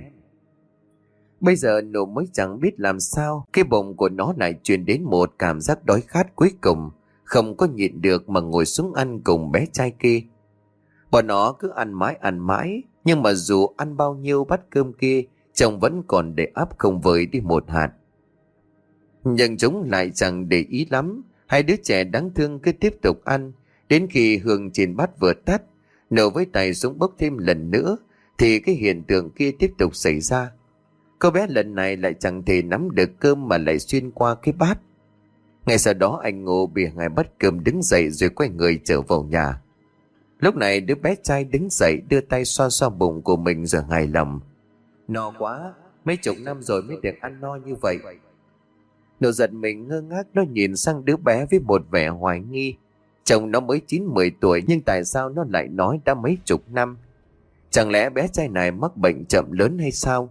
Speaker 1: Bây giờ Nụ mới chẳng biết làm sao, cái bụng của nó lại truyền đến một cảm giác đói khát cuối cùng, không có nhịn được mà ngồi xuống ăn cùng bé trai kia. Bọn nó cứ ăn mãi ăn mãi, nhưng mà dù ăn bao nhiêu bát cơm kia, chồng vẫn còn để ắp không vơi đi một hạt. Nhưng chúng lại chẳng để ý lắm, hai đứa trẻ đáng thương cứ tiếp tục ăn, đến khi hương trên bát vừa tắt, Nụ với tay xuống bốc thêm lần nữa, thì cái hiện tượng kia tiếp tục xảy ra. Cô bé lần này lại chẳng thể nắm được cơm mà lại xuyên qua cái bát. Ngay sau đó anh Ngô bị hai bát cơm đứng dậy rồi quay người trở vào nhà. Lúc này đứa bé trai đứng dậy đưa tay xoa xoa bụng của mình rồi hài lòng: no quá, mấy chục năm rồi mới được ăn no như vậy. Nụ giật mình ngơ ngác, nó nhìn sang đứa bé với một vẻ hoài nghi. Chồng nó mới chín mười tuổi nhưng tại sao nó lại nói đã mấy chục năm? Chẳng lẽ bé trai này mắc bệnh chậm lớn hay sao?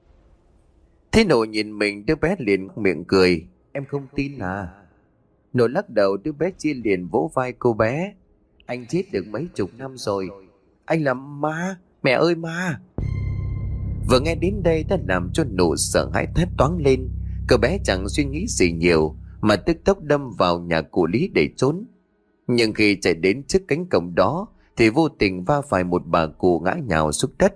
Speaker 1: Thế Nụ nhìn mình, đứa bé liền miệng cười: em không tin à? Nụ lắc đầu, đứa bé chia liền vỗ vai cô bé: anh chết được mấy chục năm rồi, anh là ma, mẹ ơi ma. Vừa nghe đến đây đã làm cho Nụ sợ hãi thét toáng lên. Cậu bé chẳng suy nghĩ gì nhiều mà tức tốc đâm vào nhà cụ Lý để trốn. Nhưng khi chạy đến trước cánh cổng đó thì vô tình va phải một bà cụ ngã nhào xuống đất.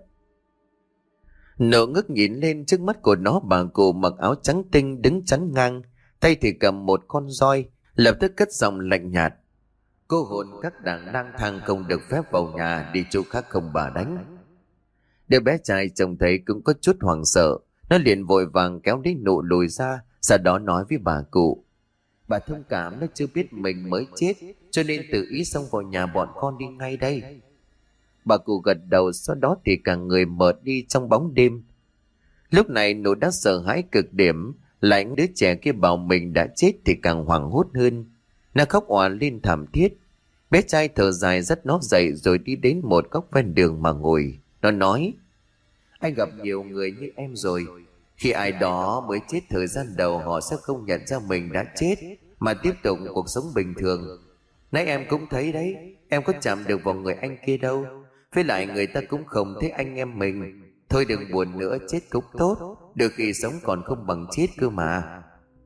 Speaker 1: Nụ ngước nhìn lên, trước mắt của nó bà cụ mặc áo trắng tinh đứng chắn ngang, tay thì cầm một con roi, lập tức cất giọng lạnh nhạt: cô hồn các đảng lang thang không được phép vào nhà, đi chỗ khác không bà đánh. Đứa bé trai trông thấy cũng có chút hoảng sợ, nó liền vội vàng kéo lấy Nụ lùi ra, sau đó nói với bà cụ: bà thông cảm, nó chưa biết mình mới chết cho nên tự ý xông vào nhà bọn con đi ngay đây. Bà cụ gật đầu, sau đó thì cả người mờ đi trong bóng đêm. Lúc này nụ đã sợ hãi cực điểm, lại đứa trẻ kia bảo mình đã chết thì càng hoảng hốt hơn. Nó khóc òa lên thảm thiết. Bé trai thở dài dắt nó dậy rồi đi đến một góc ven đường mà ngồi. Nó nói: anh gặp nhiều người như em rồi. Khi ai đó mới chết thời gian đầu, họ sẽ không nhận ra mình đã chết mà tiếp tục cuộc sống bình thường. Nãy em cũng thấy đấy, em có chạm được vào người anh kia đâu. Với lại người ta cũng không thấy anh em mình. Thôi đừng buồn nữa, chết cũng tốt, được khi sống còn không bằng chết cơ mà.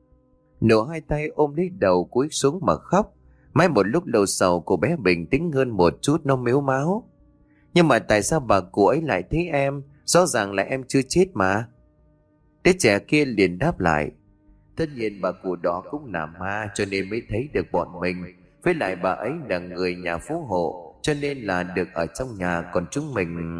Speaker 1: Nổ hai tay ôm lấy đầu cúi xuống mà khóc. Mãi một lúc lâu sau, cô bé bình tĩnh hơn một chút, nó mếu máo: nhưng mà tại sao bà cụ ấy lại thấy em? Rõ ràng là em chưa chết mà. Đứa trẻ kia liền đáp lại: tất nhiên bà cụ đó cũng là ma, cho nên mới thấy được bọn mình. Với lại bà ấy là người nhà phú hộ, cho nên là được ở trong nhà, còn chúng mình...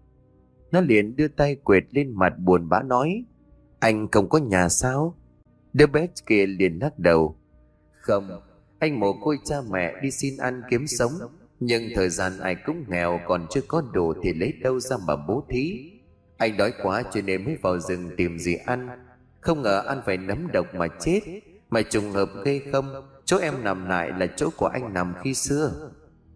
Speaker 1: Nó liền đưa tay quệt lên mặt buồn bã nói: anh không có nhà sao? Đứa bé kia liền lắc đầu: không, anh mồ côi cha mẹ đi xin ăn kiếm sống. Nhưng thời gian ai cũng nghèo, còn chưa có đủ thì lấy đâu ra mà bố thí. Anh đói quá cho nên mới vào rừng tìm gì ăn. Không ngờ ăn phải nấm độc mà chết. Mà trùng hợp ghê không, chỗ em nằm lại là chỗ của anh nằm khi xưa.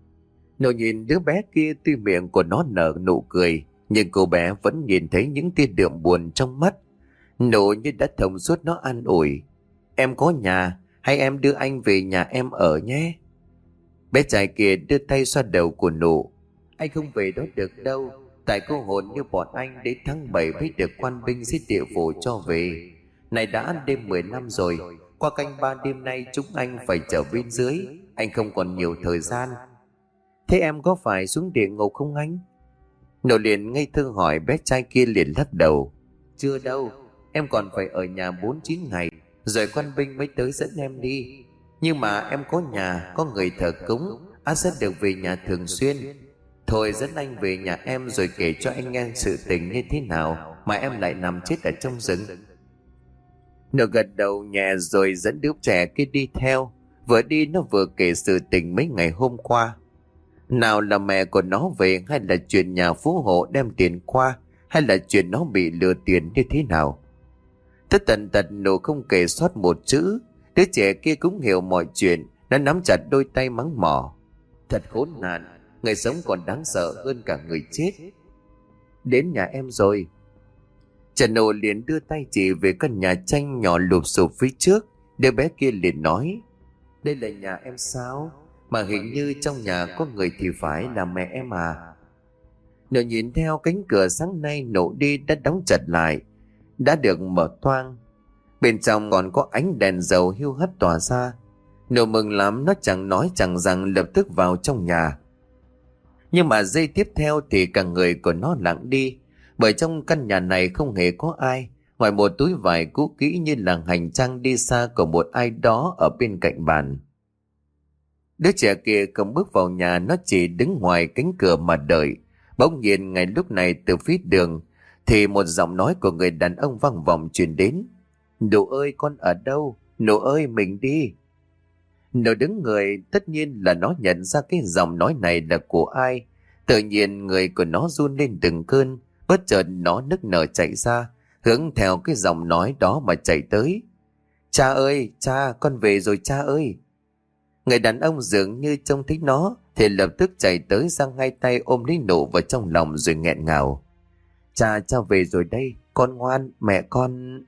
Speaker 1: Nụ nhìn đứa bé kia, tuy miệng của nó nở nụ cười, nhưng cô bé vẫn nhìn thấy những tia đượm buồn trong mắt. Nụ như đã thông suốt, nó an ủi: em có nhà, hay em đưa anh về nhà em ở nhé. Bé trai kia đưa tay xoa đầu của nụ: anh không về đó được đâu. Tại cô hồn như bọn anh đến tháng bảy mới được quan binh giết địa phủ cho về. Này đã đêm mười năm rồi, qua canh ba đêm nay chúng anh phải trở bên dưới. Anh không còn nhiều thời gian. Thế em có phải xuống địa ngục không anh? Nụ liền ngây thơ hỏi. Bé trai kia liền lắc đầu: chưa đâu, em còn phải ở nhà bốn chín ngày, rồi quan binh mới tới dẫn em đi. Nhưng mà em có nhà, có người thờ cúng, ắt sẽ được về nhà thường xuyên. Thôi dẫn anh về nhà em rồi kể cho anh nghe sự tình như thế nào mà em lại nằm chết ở trong rừng. Nó gật đầu nhẹ rồi dẫn đứa trẻ kia đi theo. Vừa đi nó vừa kể sự tình mấy ngày hôm qua. Nào là mẹ của nó về, hay là chuyện nhà phú hộ đem tiền qua, hay là chuyện nó bị lừa tiền như thế nào. Tất tần tật Nụ không kể sót một chữ. Đứa trẻ kia cũng hiểu mọi chuyện. Nó nắm chặt đôi tay mắng mỏ: thật khốn nạn, người sống còn đáng sợ hơn cả người chết. Đến nhà em rồi. Trần Nụ liền đưa tay chỉ về căn nhà tranh nhỏ lụp xụp phía trước. Đứa bé kia liền nói: đây là nhà em sao? Mà hình như trong nhà có người thì phải là mẹ em à. Nụ nhìn theo cánh cửa sáng nay Nụ đi đã đóng chặt lại, đã được mở toang. Bên trong còn có ánh đèn dầu hiu hắt tỏa ra. Nụ mừng lắm, nó chẳng nói chẳng rằng lập tức vào trong nhà. Nhưng mà giây tiếp theo thì cả người của nó lặng đi. Bởi trong căn nhà này không hề có ai, ngoài một túi vải cũ kỹ như là hành trang đi xa của một ai đó ở bên cạnh bàn. Đứa trẻ kia không bước vào nhà, nó chỉ đứng ngoài cánh cửa mà đợi. Bỗng nhiên ngay lúc này từ phía đường thì một giọng nói của người đàn ông vang vọng truyền đến: Nụ ơi, con ở đâu? Nụ ơi, mình đi. Nụ đứng người, tất nhiên là nó nhận ra cái giọng nói này là của ai. Tự nhiên người của nó run lên từng cơn. Bất chợt nó nức nở chạy ra, hướng theo cái giọng nói đó mà chạy tới. Cha ơi, cha, con về rồi cha ơi. Người đàn ông dường như trông thấy nó thì lập tức chạy tới, giang hai tay ôm lấy Nụ vào trong lòng rồi nghẹn ngào: Cha, cha về rồi đây, con ngoan, mẹ con...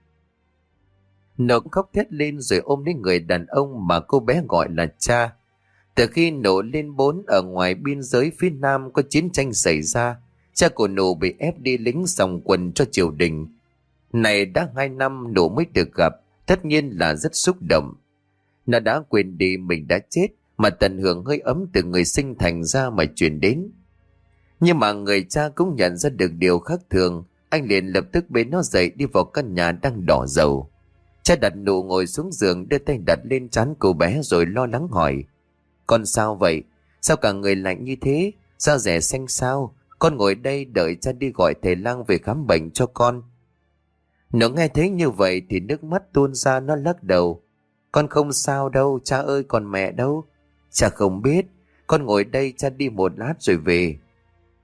Speaker 1: Nụ khóc thét lên rồi ôm lấy người đàn ông mà cô bé gọi là cha. Từ khi Nụ lên bốn, ở ngoài biên giới phía Nam có chiến tranh xảy ra. Cha của Nụ bị ép đi lính sòng quần cho triều đình. Này đã hai năm Nụ mới được gặp, tất nhiên là rất xúc động. Nó đã quên đi mình đã chết, mà tận hưởng hơi ấm từ người sinh thành ra mà truyền đến. Nhưng mà người cha cũng nhận ra được điều khác thường. Anh liền lập tức bế nó dậy đi vào căn nhà đang đỏ dầu. Cha đặt Nụ ngồi xuống giường, đưa tay đặt lên trán cô bé rồi lo lắng hỏi: Con sao vậy? Sao cả người lạnh như thế? Da rẻ xanh sao? Con ngồi đây đợi cha đi gọi thầy lang về khám bệnh cho con. Nó nghe thấy như vậy thì nước mắt tuôn ra, nó lắc đầu: Con không sao đâu cha ơi, còn mẹ đâu? Cha không biết, con ngồi đây cha đi một lát rồi về.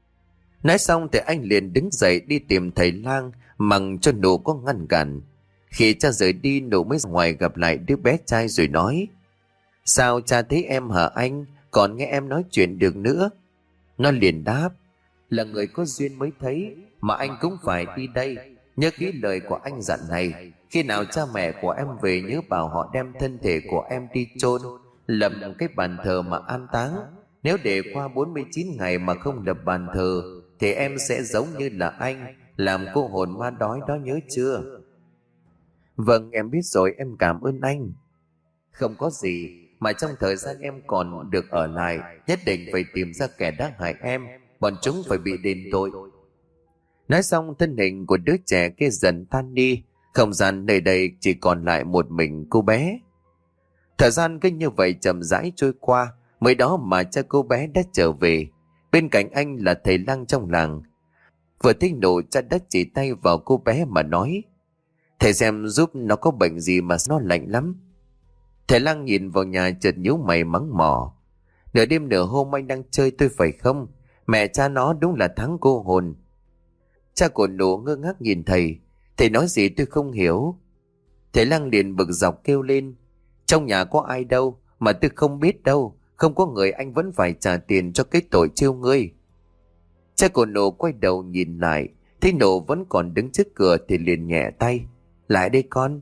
Speaker 1: Nói xong thì anh liền đứng dậy đi tìm thầy lang, mặc cho nụ có ngăn cản. Khi cha rời đi, nụ mới ra ngoài gặp lại đứa bé trai rồi nói: Sao cha thấy em hả anh? Còn nghe em nói chuyện được nữa. Nó liền đáp: Là người có duyên mới thấy, mà anh cũng phải đi đây. Nhớ kỹ lời của anh dặn này, khi nào cha mẹ của em về nhớ bảo họ đem thân thể của em đi chôn, lập cái bàn thờ mà an táng. Nếu để qua bốn mươi chín ngày mà không lập bàn thờ thì em sẽ giống như là anh, làm cô hồn ma đói đó, nhớ chưa? Vâng, em biết rồi, em cảm ơn anh. Không có gì, mà trong thời gian em còn được ở lại, nhất định phải tìm ra kẻ đã hại em, bọn chúng phải bị đền tội. Nói xong, thân hình của đứa trẻ kia dần tan đi, không gian nơi đây chỉ còn lại một mình cô bé. Thời gian cứ như vậy chậm rãi trôi qua, mới đó mà cha cô bé đã trở về. Bên cạnh anh là thầy lang trong làng. Vừa thấy nụ, cha đã chỉ tay vào cô bé mà nói: Thầy xem giúp nó có bệnh gì mà nó lạnh lắm. Thầy lang nhìn vào nhà chợt nhíu mày mắng mỏ: Nửa đêm nửa hôm anh đang chơi tôi phải không? Mẹ cha nó đúng là thắng cô hồn. Cha của nụ ngơ ngác nhìn thầy. Thầy nói gì tôi không hiểu. Thầy lang liền bực dọc kêu lên: Trong nhà có ai đâu mà tôi không biết đâu. Không có người anh vẫn phải trả tiền cho cái tội trêu ngươi. Cha của nụ quay đầu nhìn lại, thấy nụ vẫn còn đứng trước cửa thì liền nhẹ tay: Lại đây con.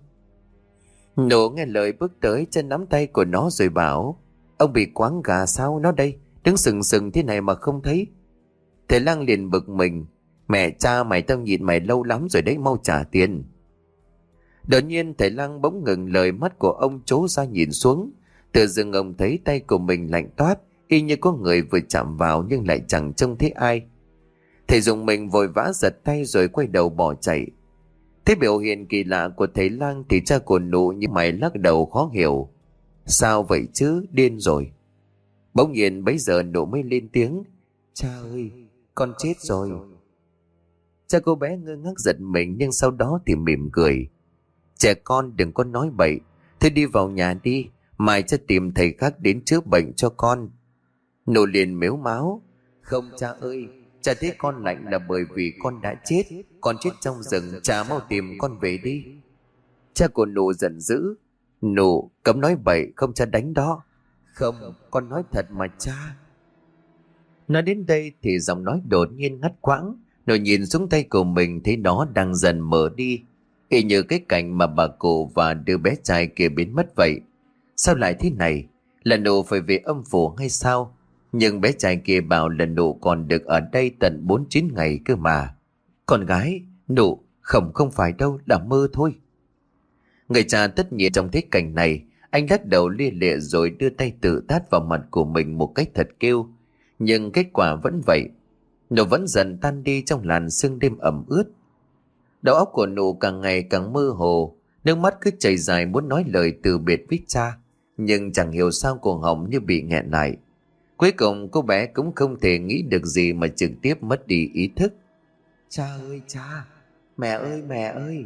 Speaker 1: Nụ nghe lời bước tới, chân nắm tay của nó rồi bảo: Ông bị quáng gà sao? Nó đây, đứng sừng sừng thế này mà không thấy. Thầy lang liền bực mình: Mẹ cha mày, tao nhìn mày lâu lắm rồi đấy, mau trả tiền. Đột nhiên thầy lang bỗng ngừng lời, mắt của ông trố ra nhìn xuống. Tự dưng ông thấy tay của mình lạnh toát, y như có người vừa chạm vào nhưng lại chẳng trông thấy ai. Thầy dùng mình vội vã giật tay rồi quay đầu bỏ chạy. Thế biểu hiện kỳ lạ của thầy lang thì cha của nụ như mày lắc đầu khó hiểu: Sao vậy chứ, điên rồi? Bỗng nhiên bấy giờ nụ mới lên tiếng: Cha ơi, con chết rồi. Cha cô bé ngơ ngác giật mình, nhưng sau đó thì mỉm cười: Trẻ con đừng có nói bậy, thôi đi vào nhà đi, mai cha tìm thầy khác đến chữa bệnh cho con. Nụ liền mếu máo: Không cha ơi, cha thấy con lạnh là bởi vì con đã chết. Con chết trong rừng, cha mau tìm con về đi. Cha của nụ giận dữ: Nụ, cấm nói bậy, không cha đánh đó. Không, con nói thật mà cha. Nói đến đây thì giọng nói đột nhiên ngắt quãng. Nụ nhìn xuống tay của mình thấy nó đang dần mở đi, y như cái cảnh mà bà cụ và đứa bé trai kia biến mất vậy. Sao lại thế này? Là nụ phải về âm phủ hay sao? Nhưng bé trai kia bảo là nụ còn được ở đây tận bốn chín ngày cơ mà. Con gái, nụ, không không phải đâu, là mơ thôi. Người cha tất nhiên trong thế cảnh này, anh lắc đầu lia lịa rồi đưa tay tự tát vào mặt của mình một cách thật kêu. Nhưng kết quả vẫn vậy. Nụ vẫn dần tan đi trong làn sương đêm ẩm ướt. Đầu óc của nụ càng ngày càng mơ hồ, nước mắt cứ chảy dài muốn nói lời từ biệt với cha, nhưng chẳng hiểu sao cổ họng như bị nghẹn lại. Cuối cùng cô bé cũng không thể nghĩ được gì mà trực tiếp mất đi ý thức. Cha ơi cha, mẹ ơi mẹ ơi.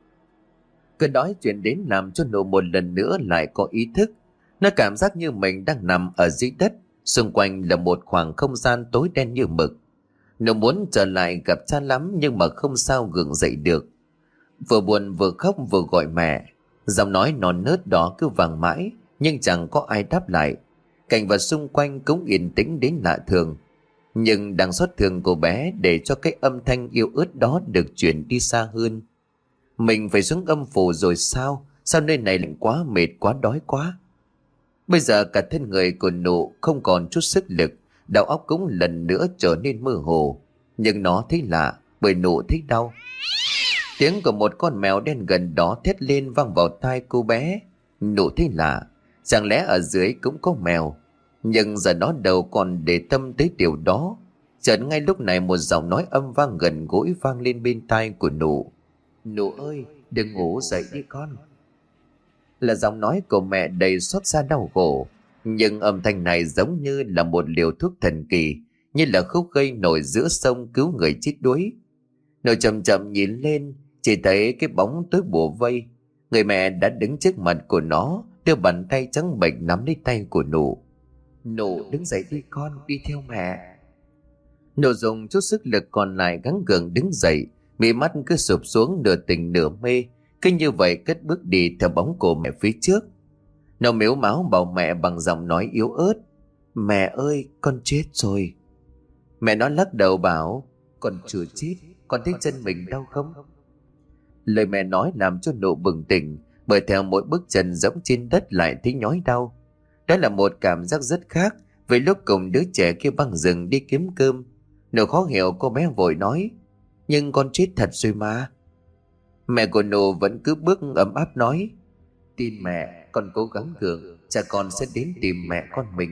Speaker 1: Cơn đói chuyển đến làm cho nụ một lần nữa lại có ý thức. Nó cảm giác như mình đang nằm ở dưới đất, xung quanh là một khoảng không gian tối đen như mực. Nó muốn trở lại gặp cha lắm nhưng mà không sao gượng dậy được. Vừa buồn vừa khóc vừa gọi mẹ. Giọng nói non nớt đó cứ vang mãi nhưng chẳng có ai đáp lại. Cảnh vật xung quanh cũng yên tĩnh đến lạ thường. Nhưng đang xót thương cô bé để cho cái âm thanh yêu ớt đó được chuyển đi xa hơn. Mình phải xuống âm phủ rồi sao? Sao nơi này lạnh quá, mệt quá, đói quá. Bây giờ cả thân người của nụ không còn chút sức lực, đầu óc cũng lần nữa trở nên mơ hồ. Nhưng nó thấy lạ bởi nụ thấy đau. Tiếng của một con mèo đen gần đó thét lên vang vào tai cô bé. Nụ thấy lạ, chẳng lẽ ở dưới cũng có mèo? Nhưng giờ nó đâu còn để tâm tới điều đó. Chợt ngay lúc này một giọng nói âm vang gần gũi vang lên bên tai của nụ. Nụ ơi, đừng ngủ, dậy đi con. Là giọng nói của mẹ đầy xót xa đau khổ. Nhưng âm thanh này giống như là một liều thuốc thần kỳ, như là khúc gây nổi giữa sông cứu người chết đuối. Nụ chậm chậm nhìn lên, chỉ thấy cái bóng tối bủa vây. Người mẹ đã đứng trước mặt của nó, đưa bàn tay trắng bệch nắm lấy tay của nụ. Nụ đứng dậy đi con, đi theo mẹ. Nụ dùng chút sức lực còn lại gắng gượng đứng dậy, mí mắt cứ sụp xuống nửa tỉnh nửa mê, cứ như vậy cất bước đi theo bóng của mẹ phía trước. Nó mếu máo bảo mẹ bằng giọng nói yếu ớt: "Mẹ ơi, con chết rồi." Mẹ nó lắc đầu bảo: "Con chưa chết, con thấy chân mình đau không?" Lời mẹ nói làm cho Nụ bừng tỉnh, bởi theo mỗi bước chân dẫm trên đất lại thấy nhói đau. Đó là một cảm giác rất khác với lúc cùng đứa trẻ kia băng rừng đi kiếm cơm. Nụ khó hiểu, cô bé vội nói: "Nhưng con chết thật rồi mà." Mẹ của Nụ vẫn cứ bước ấm áp nói: "Tin mẹ, con cố gắng gượng, cha con sẽ đến tìm mẹ con mình."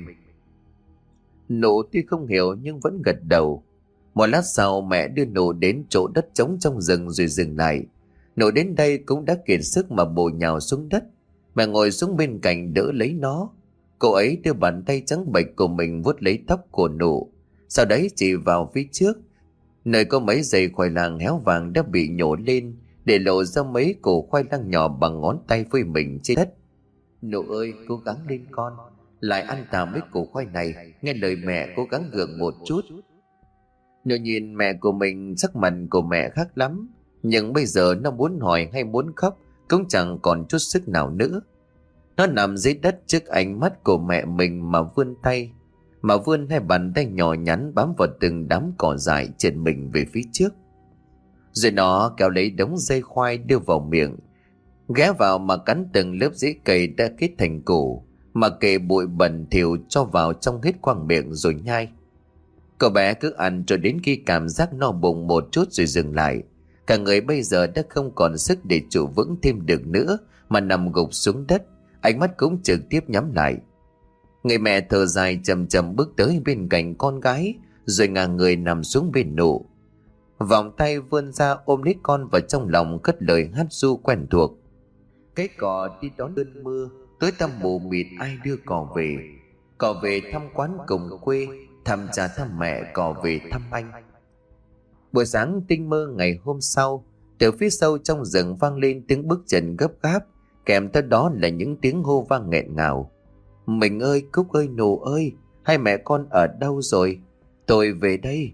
Speaker 1: Nụ tuy không hiểu nhưng vẫn gật đầu. Một lát sau mẹ đưa Nụ đến chỗ đất trống trong rừng rồi dừng lại. Nụ đến đây cũng đã kiệt sức mà bổ nhào xuống đất. Mẹ ngồi xuống bên cạnh đỡ lấy nó. Cô ấy đưa bàn tay trắng bệch của mình vuốt lấy tóc của Nụ, sau đấy chỉ vào phía trước, nơi có mấy dây khoai lang héo vàng đã bị nhổ lên, để lộ ra mấy củ khoai lang nhỏ bằng ngón tay với mình trên đất. "Nụ ơi, cố gắng lên con, lại ăn tạm mấy củ khoai này, nghe lời mẹ, cố gắng gượng một chút." Nụ nhìn mẹ của mình, sắc mặt của mẹ khác lắm, nhưng bây giờ nó muốn hỏi hay muốn khóc cũng chẳng còn chút sức nào nữa. Nó nằm dưới đất trước ánh mắt của mẹ mình mà vươn tay, mà vươn hai bàn tay nhỏ nhắn bám vào từng đám cỏ dại trên mình về phía trước. Rồi nó kéo lấy đống dây khoai đưa vào miệng, ghé vào mà cắn từng lớp rễ cây đã kết thành củ, mà kệ bụi bẩn thỉu cho vào trong hết khoang miệng rồi nhai. Cậu bé cứ ăn cho đến khi cảm giác no bụng một chút rồi dừng lại. Cả người bây giờ đã không còn sức để trụ vững thêm được nữa, mà nằm gục xuống đất, ánh mắt cũng trực tiếp nhắm lại. Người mẹ thở dài chậm chậm bước tới bên cạnh con gái, rồi ngả người nằm xuống bên Nụ. Vòng tay vươn ra ôm lấy con vào trong lòng, cất lời hát ru quen thuộc: "Cái cò đi đón cơn mưa, tối tăm mù mịt ai đưa cò về. Cò về thăm quán cùng quê, thăm cha thăm mẹ, cò về thăm anh." Buổi sáng tinh mơ ngày hôm sau, từ phía sâu trong rừng vang lên tiếng bước chân gấp gáp, kèm theo đó là những tiếng hô vang nghẹn ngào: "Mình ơi, Cúc ơi, Nụ ơi, hai mẹ con ở đâu rồi? Tôi về đây."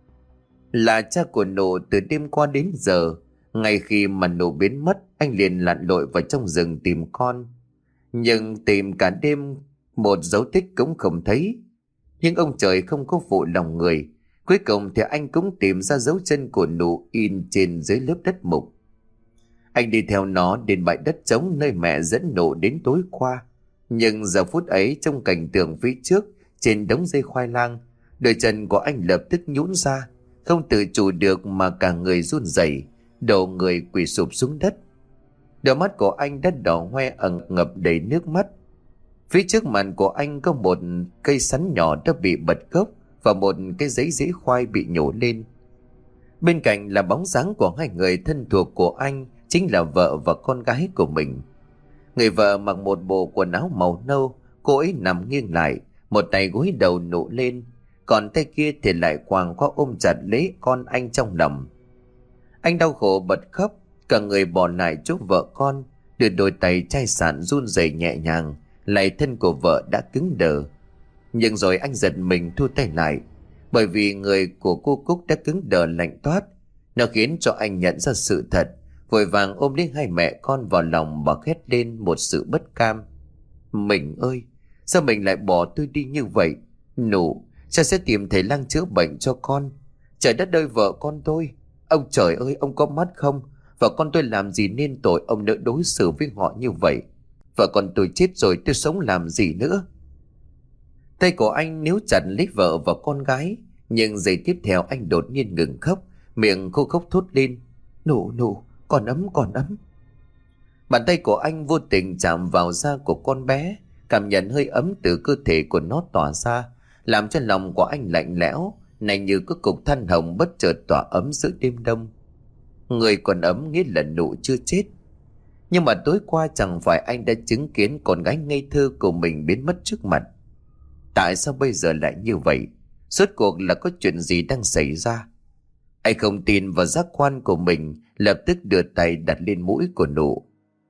Speaker 1: Là cha của Nụ từ đêm qua đến giờ. Ngay khi mà Nụ biến mất, anh liền lặn lội vào trong rừng tìm con, nhưng tìm cả đêm một dấu tích cũng không thấy. Nhưng ông trời không có phụ lòng người, cuối cùng thì anh cũng tìm ra dấu chân của Nụ in trên dưới lớp đất mục. Anh đi theo nó đến bãi đất trống nơi mẹ dẫn Nụ đến tối qua. Nhưng giờ phút ấy, trong cảnh tượng phía trước trên đống dây khoai lang, đôi chân của anh lập tức nhũn ra, không tự chủ được mà cả người run rẩy, đổ người quỳ sụp xuống đất. Đôi mắt của anh đã đỏ hoe ẩn ngập đầy nước mắt. Phía trước mặt của anh có một cây sắn nhỏ đã bị bật gốc và một cái giấy rễ khoai bị nhổ lên. Bên cạnh là bóng dáng của hai người thân thuộc của anh, chính là vợ và con gái của mình. Người vợ mặc một bộ quần áo màu nâu, cô ấy nằm nghiêng lại, một tay gối đầu Nụ lên, còn tay kia thì lại quàng qua ôm chặt lấy con anh trong lòng. Anh đau khổ bật khóc, cả người bỏ lại chỗ vợ con, đưa đôi tay chai sạn run rẩy nhẹ nhàng, lại thân của vợ đã cứng đờ. Nhưng rồi anh giật mình thu tay lại, bởi vì người của cô Cúc đã cứng đờ lạnh toát. Nó khiến cho anh nhận ra sự thật, vội vàng ôm lấy hai mẹ con vào lòng và hét lên một sự bất cam: "Mình ơi, sao mình lại bỏ tôi đi như vậy? Nụ, cha sẽ tìm thầy lang chữa bệnh cho con. Trời đất ơi, vợ con tôi! Ông trời ơi, ông có mắt không? Vợ con tôi làm gì nên tội ông nỡ đối xử với họ như vậy? Vợ con tôi chết rồi, tôi sống làm gì nữa?" Tay của anh níu chặt lấy vợ và con gái, nhưng giây tiếp theo anh đột nhiên ngừng khóc, miệng khô khốc thốt lên: "Nụ, Nụ, còn ấm, còn ấm." Bàn tay của anh vô tình chạm vào da của con bé, cảm nhận hơi ấm từ cơ thể của nó tỏa ra, làm cho lòng của anh lạnh lẽo, này như có cục than hồng bất chợt tỏa ấm giữa đêm đông. Người còn ấm nghĩa là Nụ chưa chết. Nhưng mà tối qua chẳng phải anh đã chứng kiến con gái ngây thơ của mình biến mất trước mặt? Tại sao bây giờ lại như vậy? Rốt cuộc là có chuyện gì đang xảy ra? Anh không tin vào giác quan của mình, lập tức đưa tay đặt lên mũi của Nụ.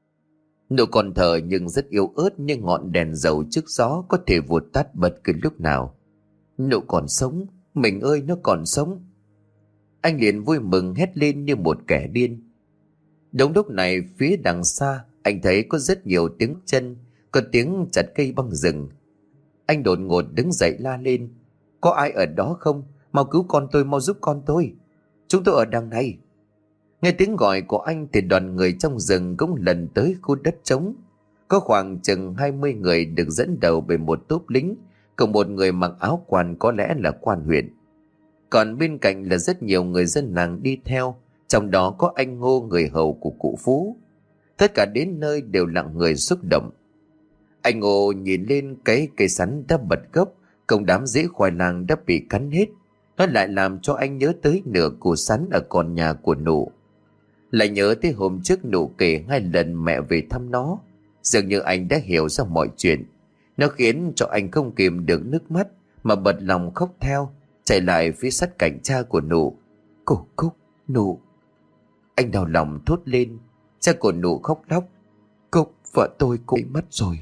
Speaker 1: Nụ còn thở nhưng rất yếu ớt, như ngọn đèn dầu trước gió có thể vụt tắt bất cứ lúc nào. Nụ còn sống, Mình ơi, nó còn sống. Anh liền vui mừng hét lên như một kẻ điên. Đúng lúc này phía đằng xa anh thấy có rất nhiều tiếng chân, có tiếng chặt cây băng rừng. Anh đột ngột đứng dậy la lên: có ai ở đó không? Mau cứu con tôi, mau giúp con tôi. Chúng tôi ở đằng này. Nghe tiếng gọi của anh thì đoàn người trong rừng cũng lần tới khu đất trống. Có khoảng chừng hai mươi người được dẫn đầu bởi một tốp lính, cùng một người mặc áo quan có lẽ là quan huyện. Còn bên cạnh là rất nhiều người dân làng đi theo, trong đó có anh Ngô, người hầu của cụ Phú. Tất cả đến nơi đều lặng người xúc động. Anh Ngô nhìn lên cái cây sắn đã bật gốc, cùng đám rễ khoai lang đã bị cắn hết. Nó lại làm cho anh nhớ tới nửa củ sắn ở con nhà của Nụ. Lại nhớ tới hôm trước Nụ kể hai lần mẹ về thăm nó. Dường như anh đã hiểu ra mọi chuyện. Nó khiến cho anh không kìm được nước mắt mà bật lòng khóc theo, chạy lại phía sát cạnh cha của Nụ. Cô Cúc, Nụ. Anh đau lòng thốt lên. Cha của Nụ khóc lóc. Cúc, vợ tôi cũng mất rồi.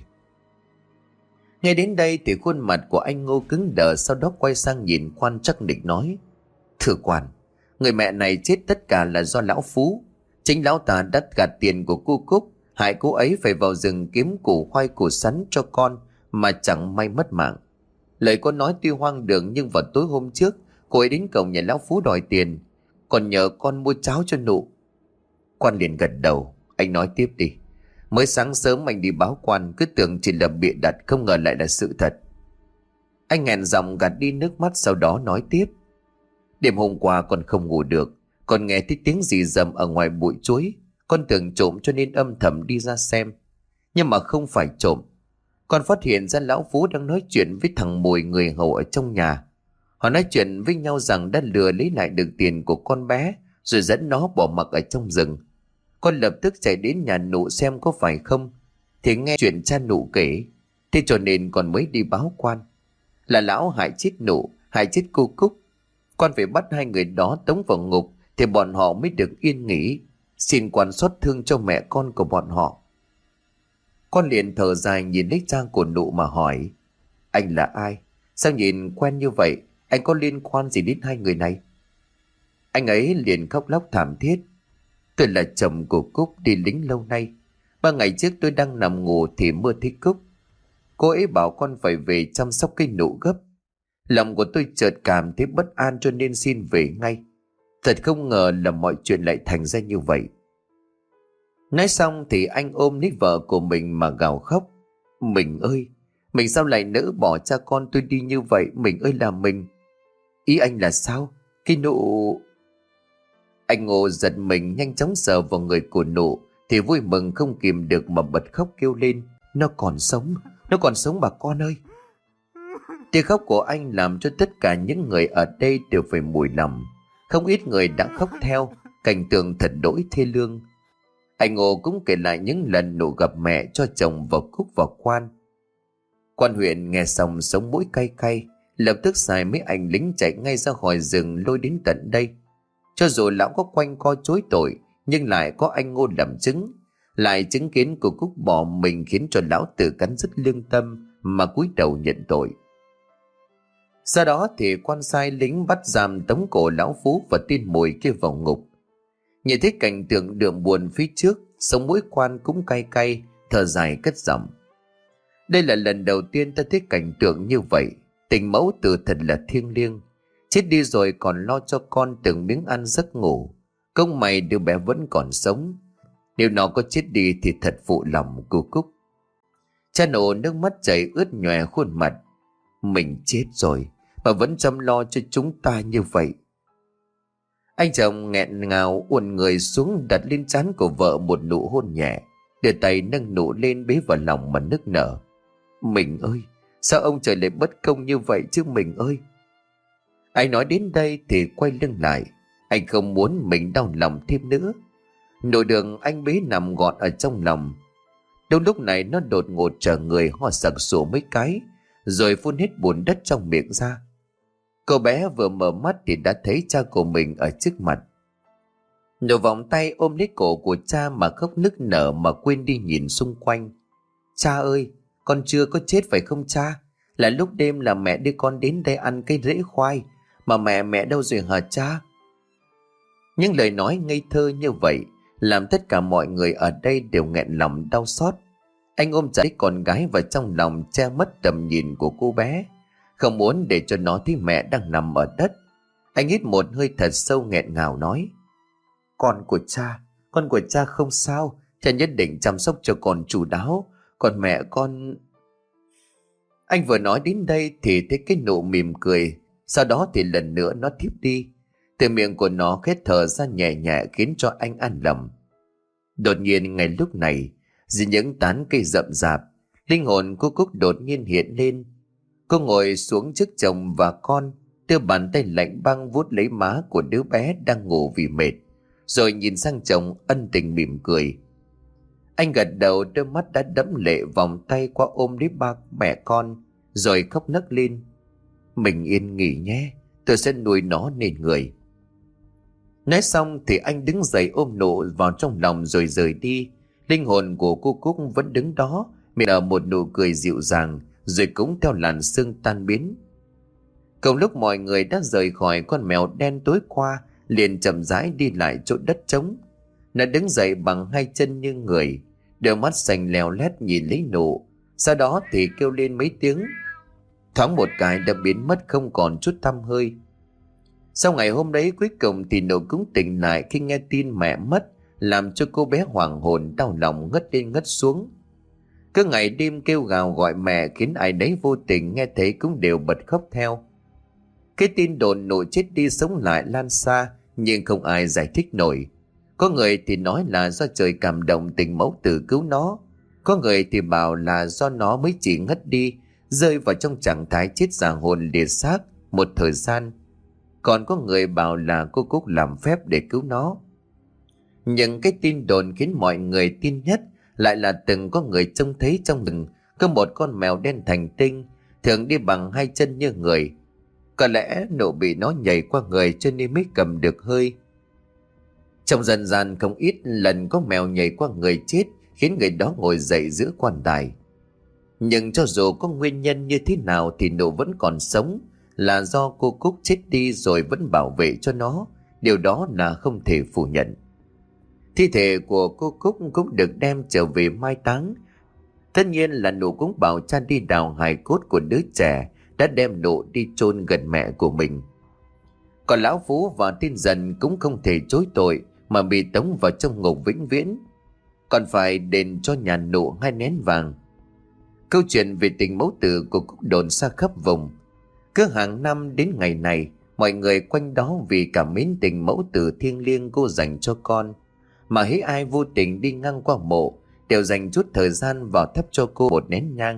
Speaker 1: Nghe đến đây thì khuôn mặt của anh Ngô cứng đờ, sau đó quay sang nhìn quan Trắc Nịch nói: thưa quan, người mẹ này chết tất cả là do lão Phú. Chính lão ta đã gạt tiền của cô Cúc, hại cô ấy phải vào rừng kiếm củ khoai củ sắn cho con mà chẳng may mất mạng. Lời con nói tuy hoang đường, nhưng vào tối hôm trước cô ấy đến cổng nhà lão Phú đòi tiền, còn nhờ con mua cháo cho Nụ. Quan liền gật đầu. Anh nói tiếp đi. Mới sáng sớm anh đi báo quan, cứ tưởng chỉ là bịa đặt, không ngờ lại là sự thật. Anh nghẹn giọng gạt đi nước mắt, sau đó nói tiếp. Đêm hôm qua con không ngủ được, con nghe thấy tiếng gì rầm ở ngoài bụi chuối. Con tưởng trộm cho nên âm thầm đi ra xem, nhưng mà không phải trộm. Con phát hiện ra lão Phú đang nói chuyện với thằng Mùi, người hầu ở trong nhà. Họ nói chuyện với nhau rằng đã lừa lấy lại được tiền của con bé, rồi dẫn nó bỏ mặc ở trong rừng. Con lập tức chạy đến nhà Nụ xem có phải không, thì nghe chuyện cha Nụ kể. Thế cho nên con mới đi báo quan. Là lão hại chết Nụ, hại chết cô Cúc. Con phải bắt hai người đó tống vào ngục thì bọn họ mới được yên nghỉ. Xin quan xót thương cho mẹ con của bọn họ. Con liền thở dài nhìn lấy cha của Nụ mà hỏi: anh là ai? Sao nhìn quen như vậy? Anh có liên quan gì đến hai người này? Anh ấy liền khóc lóc thảm thiết. Tôi là chồng của Cúc, đi lính lâu nay. Ba ngày trước tôi đang nằm ngủ thì mơ thấy Cúc. Cô ấy bảo con phải về chăm sóc cây Nụ gấp. Lòng của tôi chợt cảm thấy bất an cho nên xin về ngay. Thật không ngờ là mọi chuyện lại thành ra như vậy. Nói xong thì anh ôm lấy vợ của mình mà gào khóc. Mình ơi, mình sao lại nỡ bỏ cha con tôi đi như vậy? Mình ơi là mình. Ý anh là sao? Cái Nụ... Anh Ngô giật mình nhanh chóng sờ vào người của Nụ thì vui mừng không kìm được mà bật khóc kêu lên. Nó còn sống, nó còn sống bà con ơi. Tiếng khóc của anh làm cho tất cả những người ở đây đều phải mùi lòng. Không ít người đã khóc theo, cảnh tượng thật đỗi thê lương. Anh Ngô cũng kể lại những lần Nụ gặp mẹ cho chồng và Cúc vào quan. Quan huyện nghe xong sống mũi cay cay, lập tức xài mấy anh lính chạy ngay ra khỏi rừng lôi đến tận đây. Cho dù lão có quanh co chối tội, nhưng lại có anh Ngô làm chứng, lại chứng kiến của Cúc bỏ mình, khiến cho lão tự cắn rứt lương tâm mà cúi đầu nhận tội. Sau đó thì quan sai lính bắt giam tống cổ lão Phú và tin Mùi kia vào ngục. Nhìn thấy cảnh tượng đượm buồn phía trước, sống mũi quan cũng cay cay, thở dài cất giọng. Đây là lần đầu tiên ta thấy cảnh tượng như vậy. Tình mẫu tử thật là thiêng liêng. Chết đi rồi còn lo cho con từng miếng ăn giấc ngủ. Công mày đứa bé vẫn còn sống. Nếu nó có chết đi thì thật phụ lòng cô Cúc. Cha nổ nước mắt chảy ướt nhòe khuôn mặt. Mình chết rồi mà vẫn chăm lo cho chúng ta như vậy. Anh chồng nghẹn ngào uốn người xuống, đặt lên trán của vợ một nụ hôn nhẹ, đưa tay nâng Nụ lên bế vào lòng mà nức nở. Mình ơi, sao ông trời lại bất công như vậy chứ mình ơi. Anh nói đến đây thì quay lưng lại. Anh không muốn mình đau lòng thêm nữa. Nụ đường anh bế nằm gọn ở trong lòng. Đâu lúc này nó đột ngột trở người, ho sặc sụa mấy cái, rồi phun hết bùn đất trong miệng ra. Cô bé vừa mở mắt thì đã thấy cha của mình ở trước mặt. Nụ vòng tay ôm lấy cổ của cha mà khóc nức nở mà quên đi nhìn xung quanh. Cha ơi, con chưa có chết phải không cha? Là lúc đêm là mẹ đưa con đến đây ăn cây rễ khoai, Mà mẹ, mẹ đâu rồi hả cha? Những lời nói ngây thơ như vậy làm tất cả mọi người ở đây đều nghẹn lòng đau xót. Anh ôm chặt con gái vào trong lòng, che mất tầm nhìn của cô bé, không muốn để cho nó thấy mẹ đang nằm ở đất. Anh hít một hơi thật sâu, nghẹn ngào nói: Con của cha, con của cha không sao, cha nhất định chăm sóc cho con chu đáo. Còn mẹ con... Anh vừa nói đến đây thì thấy cái nụ mỉm cười, sau đó thì lần nữa nó thiếp đi. Từ miệng của nó khét thở ra nhẹ nhẹ khiến cho anh an lòng. Đột nhiên ngay lúc này, dưới những tán cây rậm rạp, linh hồn cô Cúc đột nhiên hiện lên. Cô ngồi xuống trước chồng và con, đưa bàn tay lạnh băng vuốt lấy má của đứa bé đang ngủ vì mệt, rồi nhìn sang chồng ân tình mỉm cười. Anh gật đầu, đôi mắt đã đẫm lệ, vòng tay qua ôm lấy ba mẹ con, rồi khóc nấc lên: Mình yên nghỉ nhé, tôi sẽ nuôi nó nên người. Nói xong thì anh đứng dậy ôm nụ vào trong lòng rồi rời đi. Linh hồn của cô Cúc vẫn đứng đó, miệng nở một nụ cười dịu dàng, rồi cũng theo làn sương tan biến. Cùng lúc mọi người đã rời khỏi, con mèo đen tối qua liền chậm rãi đi lại chỗ đất trống. Nó đứng dậy bằng hai chân như người, đôi mắt xanh leo lét nhìn lấy nụ, sau đó thì kêu lên mấy tiếng, thoáng một cái đã biến mất không còn chút tăm hơi. Sau ngày hôm đấy cuối cùng thì nụ cũng tỉnh lại khi nghe tin mẹ mất, làm cho cô bé hoảng hồn, đau lòng ngất lên ngất xuống. Cứ ngày đêm kêu gào gọi mẹ khiến ai đấy vô tình nghe thấy cũng đều bật khóc theo. Cái tin đồn nụ chết đi sống lại lan xa, nhưng không ai giải thích nổi. Có người thì nói là do trời cảm động tình mẫu tử cứu nó, có người thì bảo là do nó mới chỉ ngất đi, rơi vào trong trạng thái chết giả hồn liệt xác một thời gian. Còn có người bảo là cô Cúc làm phép để cứu nó. Nhưng cái tin đồn khiến mọi người tin nhất lại là từng có người trông thấy trong rừng có một con mèo đen thành tinh, thường đi bằng hai chân như người. Có lẽ nụ bị nó nhảy qua người cho nên mới cầm được hơi. Trong dân gian không ít lần có mèo nhảy qua người chết, khiến người đó ngồi dậy giữa quan tài. Nhưng cho dù có nguyên nhân như thế nào thì nụ vẫn còn sống, là do cô Cúc chết đi rồi vẫn bảo vệ cho nó. Điều đó là không thể phủ nhận. Thi thể của cô Cúc cũng được đem trở về mai táng. Tất nhiên là nụ cũng bảo cha đi đào hài cốt của đứa trẻ đã đem nụ đi chôn gần mẹ của mình. Còn lão Phú và Tiên Dần cũng không thể chối tội mà bị tống vào trong ngục vĩnh viễn, còn phải đền cho nhà nụ hai nén vàng. Câu chuyện về tình mẫu tử của Cúc đồn xa khắp vùng. Cứ hàng năm đến ngày này, mọi người quanh đó vì cảm mến tình mẫu tử thiêng liêng cô dành cho con, mà hễ ai vô tình đi ngang qua mộ đều dành chút thời gian vào thắp cho cô một nén nhang.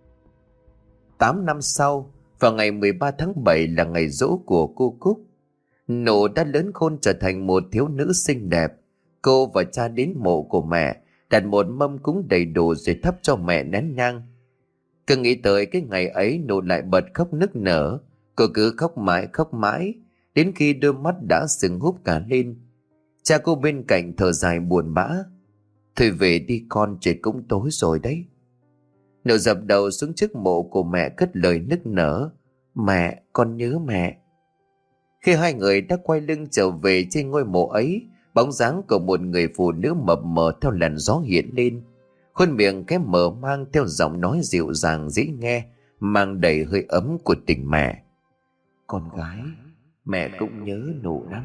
Speaker 1: Tám năm sau, vào ngày mười ba tháng bảy là ngày giỗ của cô Cúc. Nụ đã lớn khôn trở thành một thiếu nữ xinh đẹp. Cô và cha đến mộ của mẹ, đặt một mâm cúng đầy đủ rồi thắp cho mẹ nén nhang. Cứ nghĩ tới cái ngày ấy, nụ lại bật khóc nức nở. Cô cứ khóc mãi khóc mãi, đến khi đôi mắt đã sưng húp cả lên. Cha cô bên cạnh thở dài buồn bã: Thôi về đi con, trời cũng tối rồi đấy. Nụ dập đầu xuống trước mộ của mẹ cất lời nức nở: Mẹ, con nhớ mẹ. Khi hai người đã quay lưng trở về trên ngôi mộ ấy, bóng dáng của một người phụ nữ mập mờ theo làn gió hiện lên. Khuôn miệng khẽ mở mang theo giọng nói dịu dàng dễ nghe, mang đầy hơi ấm của tình mẹ. Con gái, mẹ cũng nhớ nụ lắm.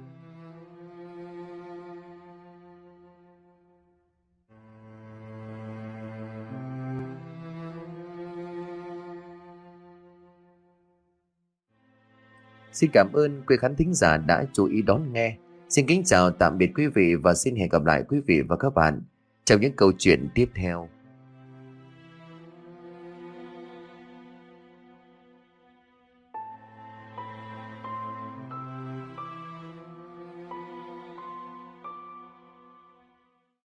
Speaker 1: Xin cảm ơn quý khán thính giả đã chú ý đón nghe. Xin kính chào tạm biệt quý vị và xin hẹn gặp lại quý vị và các bạn trong những câu chuyện tiếp theo.